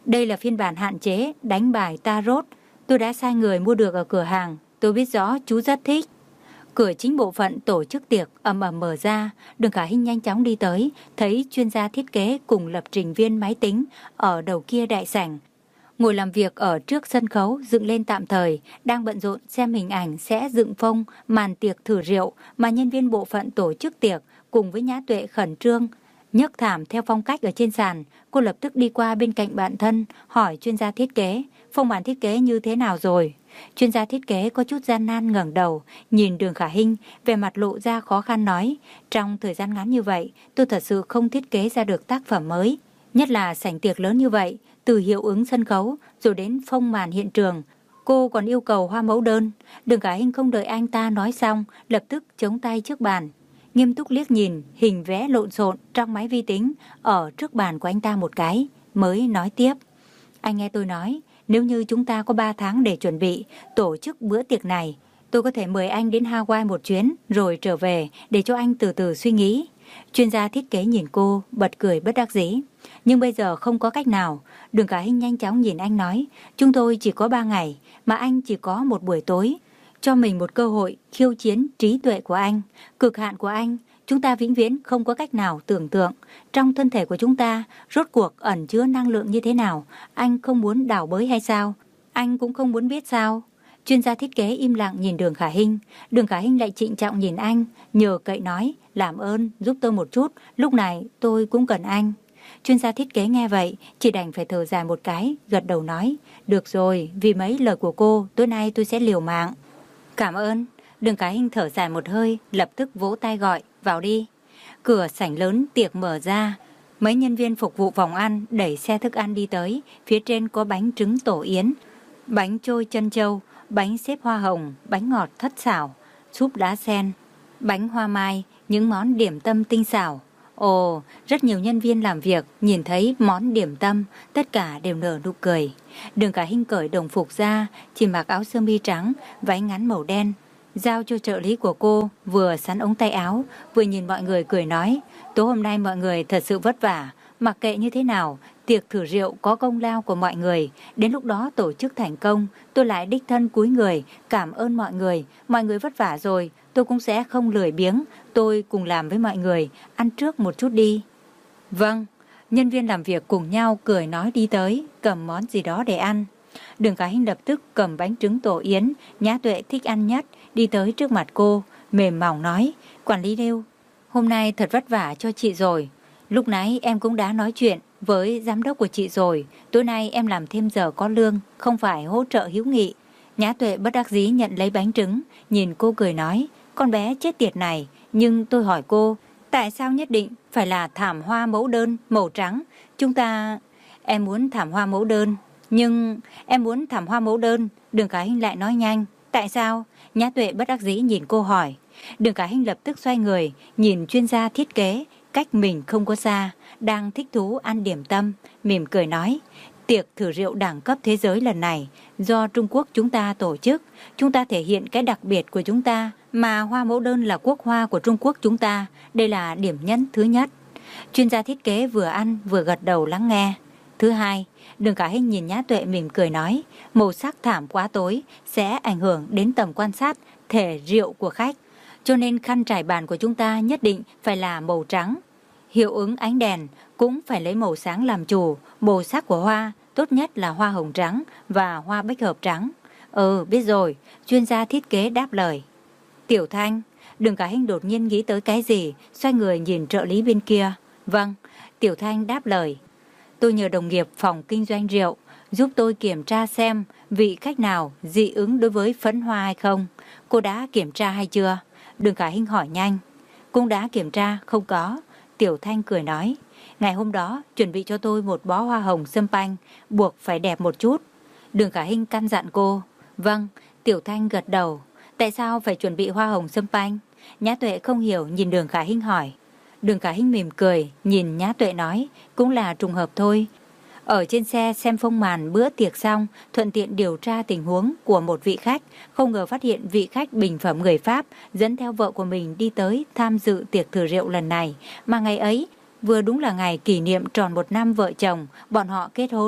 Đây là phiên bản hạn chế đánh bài tarot. Tôi đã sai người mua được ở cửa hàng. Tôi biết rõ chú rất thích. Cửa chính bộ phận tổ chức tiệc ầm ầm mở ra. Đường Khả Hinh nhanh chóng đi tới, thấy chuyên gia thiết kế cùng lập trình viên máy tính ở đầu kia đại sảnh. Ngồi làm việc ở trước sân khấu dựng lên tạm thời, đang bận rộn xem hình ảnh sẽ dựng phông màn tiệc thử rượu mà nhân viên bộ phận tổ chức tiệc cùng với Nhã Tuệ khẩn trương nhấc thảm theo phong cách ở trên sàn. Cô lập tức đi qua bên cạnh bạn thân hỏi chuyên gia thiết kế, phông màn thiết kế như thế nào rồi? Chuyên gia thiết kế có chút gian nan ngẩng đầu, nhìn Đường Khả Hinh, vẻ mặt lộ ra khó khăn nói, trong thời gian ngắn như vậy, tôi thật sự không thiết kế ra được tác phẩm mới. Nhất là sảnh tiệc lớn như vậy, từ hiệu ứng sân khấu rồi đến phông màn hiện trường, cô còn yêu cầu hoa mẫu đơn. Đường Khả Hinh không đợi anh ta nói xong, lập tức chống tay trước bàn, nghiêm túc liếc nhìn hình vẽ lộn xộn trong máy vi tính ở trước bàn của anh ta một cái, mới nói tiếp. Anh nghe tôi nói, nếu như chúng ta có ba tháng để chuẩn bị tổ chức bữa tiệc này, tôi có thể mời anh đến Hawaii một chuyến rồi trở về để cho anh từ từ suy nghĩ. Chuyên gia thiết kế nhìn cô, bật cười bất đắc dĩ. Nhưng bây giờ không có cách nào. Đường Khả Hinh nhanh chóng nhìn anh nói, chúng tôi chỉ có ba ngày, mà anh chỉ có một buổi tối. Cho mình một cơ hội khiêu chiến trí tuệ của anh, cực hạn của anh. Chúng ta vĩnh viễn không có cách nào tưởng tượng trong thân thể của chúng ta rốt cuộc ẩn chứa năng lượng như thế nào. Anh không muốn đào bới hay sao? Anh cũng không muốn biết sao? Chuyên gia thiết kế im lặng nhìn Đường Khả Hinh. Đường Khả Hinh lại trịnh trọng nhìn anh, nhờ cậy nói, làm ơn giúp tôi một chút, lúc này tôi cũng cần anh. Chuyên gia thiết kế nghe vậy, chỉ đành phải thở dài một cái, gật đầu nói, được rồi, vì mấy lời của cô, tối nay tôi sẽ liều mạng. Cảm ơn. Đường Khả Hinh thở dài một hơi, lập tức vỗ tay gọi, vào đi. Cửa sảnh lớn tiệc mở ra, mấy nhân viên phục vụ phòng ăn đẩy xe thức ăn đi tới, phía trên có bánh trứng tổ yến, bánh trôi chân châu, bánh xếp hoa hồng, bánh ngọt thất xảo, súp đá sen, bánh hoa mai, những món điểm tâm tinh xảo. Ồ, rất nhiều nhân viên làm việc nhìn thấy món điểm tâm, tất cả đều nở nụ cười. Đường Khả Hinh cởi đồng phục ra, chỉ mặc áo sơ mi trắng, váy ngắn màu đen, giao cho trợ lý của cô, vừa sắn ống tay áo, vừa nhìn mọi người cười nói, tối hôm nay mọi người thật sự vất vả, mặc kệ như thế nào, tiệc thử rượu có công lao của mọi người, đến lúc đó tổ chức thành công, tôi lại đích thân cúi người, cảm ơn mọi người, mọi người vất vả rồi, tôi cũng sẽ không lười biếng, tôi cùng làm với mọi người, ăn trước một chút đi. Vâng, nhân viên làm việc cùng nhau cười nói đi tới, cầm món gì đó để ăn. Đường Khả Hinh lập tức cầm bánh trứng tổ yến, Nhã Tuệ thích ăn nhất, đi tới trước mặt cô, mềm mỏng nói, quản lý Lưu, hôm nay thật vất vả cho chị rồi. Lúc nãy em cũng đã nói chuyện với giám đốc của chị rồi, tối nay em làm thêm giờ có lương, không phải hỗ trợ hữu nghị. Nhã Tuệ bất đắc dĩ nhận lấy bánh trứng, nhìn cô cười nói, con bé chết tiệt này, nhưng tôi hỏi cô, tại sao nhất định phải là thảm hoa mẫu đơn màu trắng? Chúng ta... Em muốn thảm hoa mẫu đơn, nhưng em muốn thảm hoa mẫu đơn. Đường Khả Hinh lại nói nhanh, tại sao? Nhã Tuệ bất đắc dĩ nhìn cô hỏi. Đường Khả Hinh lập tức xoay người, nhìn chuyên gia thiết kế, cách mình không có xa, đang thích thú ăn điểm tâm, mỉm cười nói, tiệc thử rượu đẳng cấp thế giới lần này do Trung Quốc chúng ta tổ chức, chúng ta thể hiện cái đặc biệt của chúng ta, mà hoa mẫu đơn là quốc hoa của Trung Quốc chúng ta, đây là điểm nhấn thứ nhất. Chuyên gia thiết kế vừa ăn vừa gật đầu lắng nghe. Thứ hai, Đường Khả Hinh nhìn Nhã Tuệ mỉm cười nói, màu sắc thảm quá tối sẽ ảnh hưởng đến tầm quan sát thể rượu của khách, cho nên khăn trải bàn của chúng ta nhất định phải là màu trắng. Hiệu ứng ánh đèn cũng phải lấy màu sáng làm chủ, màu sắc của hoa tốt nhất là hoa hồng trắng và hoa bách hợp trắng. Ừ, biết rồi, chuyên gia thiết kế đáp lời. Tiểu Thanh, Đường Khả Hinh đột nhiên nghĩ tới cái gì, xoay người nhìn trợ lý bên kia. Vâng, Tiểu Thanh đáp lời. Tôi nhờ đồng nghiệp phòng kinh doanh rượu giúp tôi kiểm tra xem vị khách nào dị ứng đối với phấn hoa hay không. Cô đã kiểm tra hay chưa? Đường Khả Hinh hỏi nhanh. Cũng đã kiểm tra, không có. Tiểu Thanh cười nói, ngày hôm đó chuẩn bị cho tôi một bó hoa hồng sâm panh, buộc phải đẹp một chút. Đường Khả Hinh căn dặn cô. Vâng, Tiểu Thanh gật đầu. Tại sao phải chuẩn bị hoa hồng sâm panh? Nhã Tuệ không hiểu nhìn Đường Khả Hinh hỏi. Đường Khả Hinh mỉm cười, nhìn Nhã Tuệ nói, cũng là trùng hợp thôi. Ở trên xe xem phông màn bữa tiệc xong, thuận tiện điều tra tình huống của một vị khách, không ngờ phát hiện vị khách bình phẩm người Pháp dẫn theo vợ của mình đi tới tham dự tiệc thử rượu lần này, mà ngày ấy vừa đúng là ngày kỷ niệm tròn một năm vợ chồng, bọn họ kết hôn.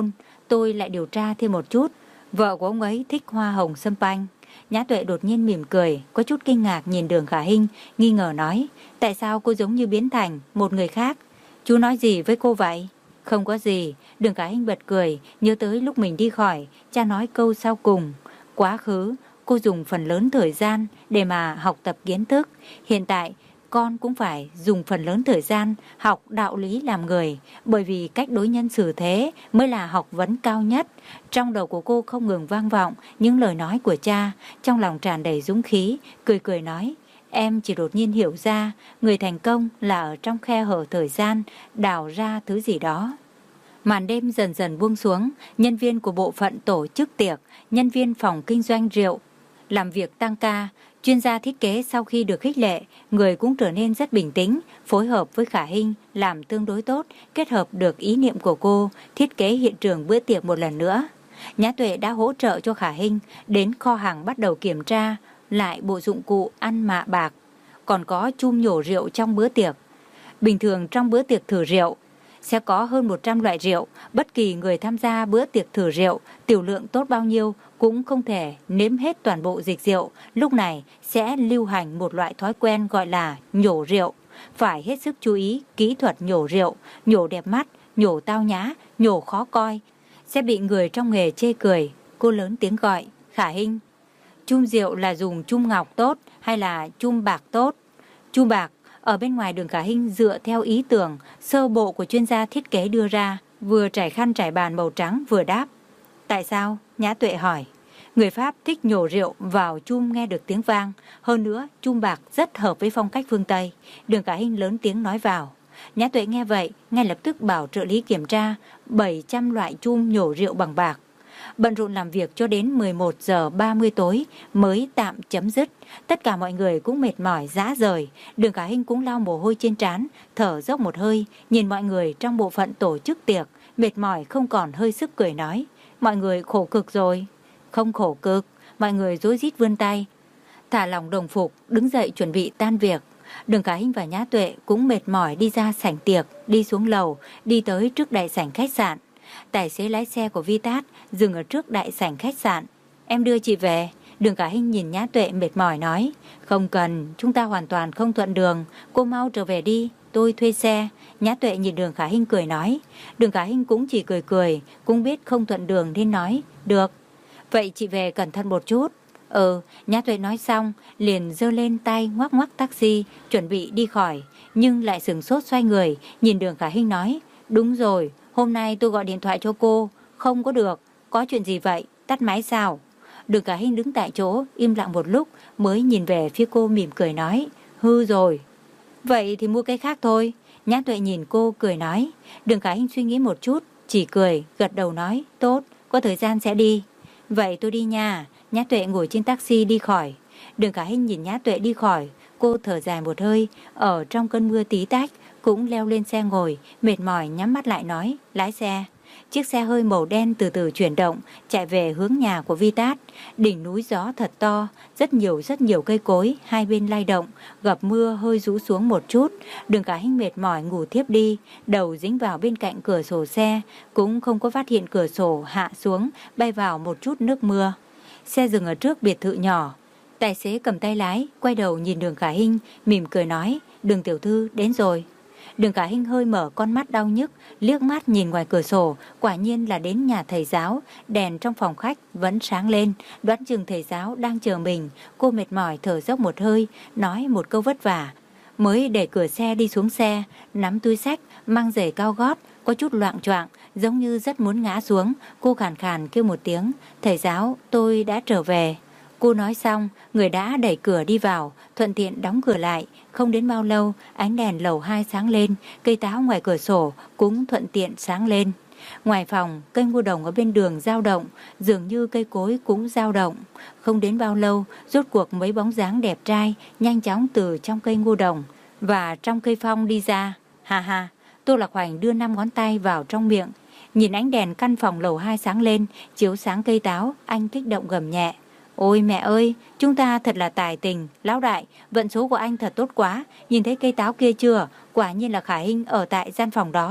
tôi lại điều tra thêm một chút. Vợ của ông ấy thích hoa hồng sâm panh. Nhã Tuệ đột nhiên mỉm cười, có chút kinh ngạc nhìn Đường Khả Hinh, nghi ngờ nói, tại sao cô giống như biến thành một người khác? Chú nói gì với cô vậy? Không có gì. Đường Khả Hinh bật cười, nhớ tới lúc mình đi khỏi, cha nói câu sau cùng. Quá khứ, cô dùng phần lớn thời gian để mà học tập kiến thức. Hiện tại, con cũng phải dùng phần lớn thời gian học đạo lý làm người, bởi vì cách đối nhân xử thế mới là học vấn cao nhất. Trong đầu của cô không ngừng vang vọng những lời nói của cha, trong lòng tràn đầy dũng khí, cười cười nói, em chỉ đột nhiên hiểu ra, người thành công là ở trong khe hở thời gian, đào ra thứ gì đó. Màn đêm dần dần buông xuống, nhân viên của bộ phận tổ chức tiệc, nhân viên phòng kinh doanh rượu, làm việc tăng ca. Chuyên gia thiết kế sau khi được khích lệ, người cũng trở nên rất bình tĩnh, phối hợp với Khả Hinh làm tương đối tốt, kết hợp được ý niệm của cô, thiết kế hiện trường bữa tiệc một lần nữa. Nhã Tuệ đã hỗ trợ cho Khả Hinh đến kho hàng bắt đầu kiểm tra lại bộ dụng cụ ăn mạ bạc, còn có chum nhổ rượu trong bữa tiệc. Bình thường trong bữa tiệc thử rượu sẽ có hơn một trăm loại rượu, bất kỳ người tham gia bữa tiệc thử rượu, tiểu lượng tốt bao nhiêu cũng không thể nếm hết toàn bộ dịch rượu. Lúc này sẽ lưu hành một loại thói quen gọi là nhổ rượu. Phải hết sức chú ý kỹ thuật nhổ rượu, nhổ đẹp mắt, nhổ tao nhã, nhổ khó coi, sẽ bị người trong nghề chê cười. Cô lớn tiếng gọi, Khả Hinh, chum rượu là dùng chum ngọc tốt hay là chum bạc tốt? Chum bạc. Ở bên ngoài Đường Khả Hinh dựa theo ý tưởng sơ bộ của chuyên gia thiết kế đưa ra, vừa trải khăn trải bàn màu trắng vừa đáp. Tại sao? Nhã Tuệ hỏi. Người Pháp thích nhổ rượu vào chum nghe được tiếng vang, hơn nữa chum bạc rất hợp với phong cách phương Tây. Đường Khả Hinh lớn tiếng nói vào. Nhã Tuệ nghe vậy, ngay lập tức bảo trợ lý kiểm tra bảy trăm loại chum nhổ rượu bằng bạc. Bận rộn làm việc cho đến mười một giờ ba mươi tối mới tạm chấm dứt. Tất cả mọi người cũng mệt mỏi rã rời. Đường Khả Hinh cũng lau mồ hôi trên trán, thở dốc một hơi, nhìn mọi người trong bộ phận tổ chức tiệc, mệt mỏi không còn hơi sức, cười nói, mọi người khổ cực rồi. Không khổ cực. Mọi người rối rít vươn tay, thả lỏng đồng phục, đứng dậy chuẩn bị tan việc. Đường Khả Hinh và Nhã Tuệ cũng mệt mỏi đi ra sảnh tiệc, đi xuống lầu, đi tới trước đại sảnh khách sạn. Tài xế lái xe của Vitat dừng ở trước đại sảnh khách sạn. Em đưa chị về. Đường Khả Hinh nhìn Nhã Tuệ mệt mỏi nói, không cần, chúng ta hoàn toàn không thuận đường, cô mau trở về đi, tôi thuê xe. Nhã Tuệ nhìn Đường Khả Hinh cười nói. Đường Khả Hinh cũng chỉ cười cười, cũng biết không thuận đường nên nói, được. Vậy chị về cẩn thận một chút. Ừ. Nhã Tuệ nói xong liền giơ lên tay ngoắc ngoắc taxi, chuẩn bị đi khỏi, nhưng lại sửng sốt xoay người nhìn Đường Khả Hinh nói, đúng rồi, hôm nay tôi gọi điện thoại cho cô, không có được. Có chuyện gì vậy? Tắt máy sao? Đường Khả Hinh đứng tại chỗ im lặng một lúc mới nhìn về phía cô mỉm cười nói, hư rồi. Vậy thì mua cái khác thôi. Nhã Tuệ nhìn cô cười nói. Đường Khả Hinh suy nghĩ một chút, chỉ cười gật đầu nói, tốt, có thời gian sẽ đi. Vậy tôi đi nha. Nhã Tuệ ngồi trên taxi đi khỏi. Đường Khả Hinh nhìn Nhã Tuệ đi khỏi, cô thở dài một hơi, ở trong cơn mưa tí tách cũng leo lên xe ngồi, mệt mỏi nhắm mắt lại nói, lái xe. Chiếc xe hơi màu đen từ từ chuyển động, chạy về hướng nhà của Vitat. Đỉnh núi gió thật to, rất nhiều rất nhiều cây cối, hai bên lay động, gặp mưa hơi rũ xuống một chút. Đường Khả Hinh mệt mỏi ngủ thiếp đi, đầu dính vào bên cạnh cửa sổ xe, cũng không có phát hiện cửa sổ hạ xuống, bay vào một chút nước mưa. Xe dừng ở trước biệt thự nhỏ. Tài xế cầm tay lái, quay đầu nhìn Đường Khả Hinh, mỉm cười nói, Đường tiểu thư đến rồi. Đường Khả Hinh hơi mở con mắt đau nhức, liếc mắt nhìn ngoài cửa sổ, quả nhiên là đến nhà thầy giáo, đèn trong phòng khách vẫn sáng lên, đoán chừng thầy giáo đang chờ mình. Cô mệt mỏi thở dốc một hơi, nói một câu vất vả, mới đẩy cửa xe đi xuống xe, nắm túi xách, mang giày cao gót, có chút loạng choạng, giống như rất muốn ngã xuống. Cô khàn khàn kêu một tiếng, thầy giáo, tôi đã trở về. Cô nói xong, người đã đẩy cửa đi vào, thuận tiện đóng cửa lại. Không đến bao lâu, ánh đèn lầu hai sáng lên, cây táo ngoài cửa sổ cũng thuận tiện sáng lên. Ngoài phòng, cây ngô đồng ở bên đường dao động, dường như cây cối cũng dao động. Không đến bao lâu, rốt cuộc mấy bóng dáng đẹp trai nhanh chóng từ trong cây ngô đồng và trong cây phong đi ra. Ha ha, Tô Lạc Hoành đưa năm ngón tay vào trong miệng. Nhìn ánh đèn căn phòng lầu hai sáng lên, chiếu sáng cây táo, anh kích động gầm nhẹ. Ôi mẹ ơi, chúng ta thật là tài tình, lão đại, vận số của anh thật tốt quá. Nhìn thấy cây táo kia chưa? Quả nhiên là Khả Hinh ở tại gian phòng đó.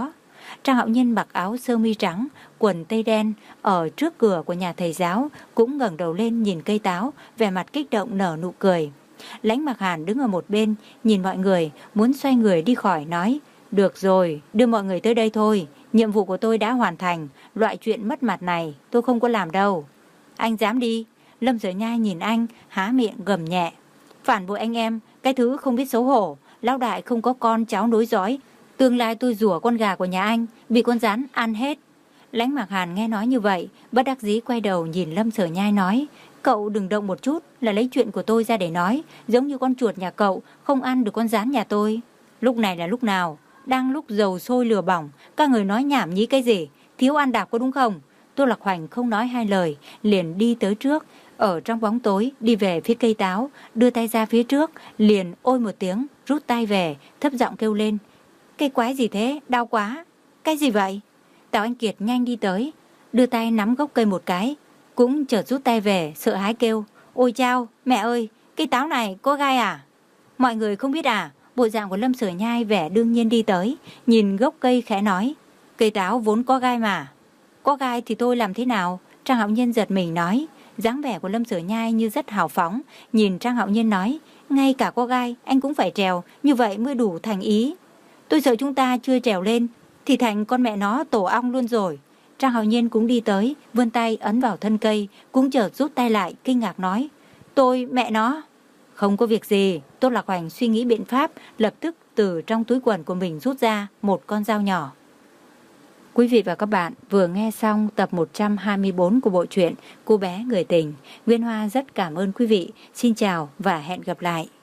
Trang Hạo Nhiên mặc áo sơ mi trắng, quần tây đen ở trước cửa của nhà thầy giáo, cũng ngẩng đầu lên nhìn cây táo, vẻ mặt kích động nở nụ cười. Lãnh Mặc Hàn đứng ở một bên, nhìn mọi người, muốn xoay người đi khỏi, nói: được rồi, đưa mọi người tới đây thôi, nhiệm vụ của tôi đã hoàn thành, loại chuyện mất mặt này tôi không có làm đâu. Anh dám đi? Lâm Sở Nhai nhìn anh, há miệng gầm nhẹ. Phản bội anh em, cái thứ không biết xấu hổ, lão đại không có con cháu nối dõi, tương lai tôi rủa con gà của nhà anh bị con rắn ăn hết. Lãnh Mặc Hàn nghe nói như vậy, bất đắc dĩ quay đầu nhìn Lâm Sở Nhai nói: cậu đừng động một chút là lấy chuyện của tôi ra để nói, giống như con chuột nhà cậu không ăn được con rắn nhà tôi. Lúc này là lúc nào? Đang lúc dầu sôi lửa bỏng, các người nói nhảm nhí cái gì? Thiếu ăn đạp có đúng không? Tô Lạc Hoành không nói hai lời, liền đi tới trước, ở trong bóng tối đi về phía cây táo, đưa tay ra phía trước, liền ôi một tiếng, rút tay về, thấp giọng kêu lên: cây quái gì thế, đau quá. Cái gì vậy? Tào Anh Kiệt nhanh đi tới, đưa tay nắm gốc cây một cái, cũng chợt rút tay về, sợ hãi kêu: ôi chao, mẹ ơi, cây táo này có gai à? Mọi người không biết à? Bộ dạng của Lâm Sở Nhai vẻ đương nhiên đi tới, nhìn gốc cây khẽ nói: cây táo vốn có gai mà. Có gai thì tôi làm thế nào? Trang Hạo Nhiên giật mình nói. Dáng vẻ của Lâm Sở Nhai như rất hào phóng, nhìn Trang Hạo Nhiên nói: ngay cả có gai anh cũng phải trèo, như vậy mới đủ thành ý. Tôi sợ chúng ta chưa trèo lên thì thành con mẹ nó tổ ong luôn rồi. Trang Hạo Nhiên cũng đi tới, vươn tay ấn vào thân cây, cũng chợt rút tay lại, kinh ngạc nói: tôi mẹ nó. Không có việc gì. Tô Lạc Hoành suy nghĩ biện pháp, lập tức từ trong túi quần của mình rút ra một con dao nhỏ. Quý vị và các bạn vừa nghe xong tập một trăm hai mươi bốn của bộ truyện Cô bé người tình. Nguyên Hoa rất cảm ơn quý vị. Xin chào và hẹn gặp lại.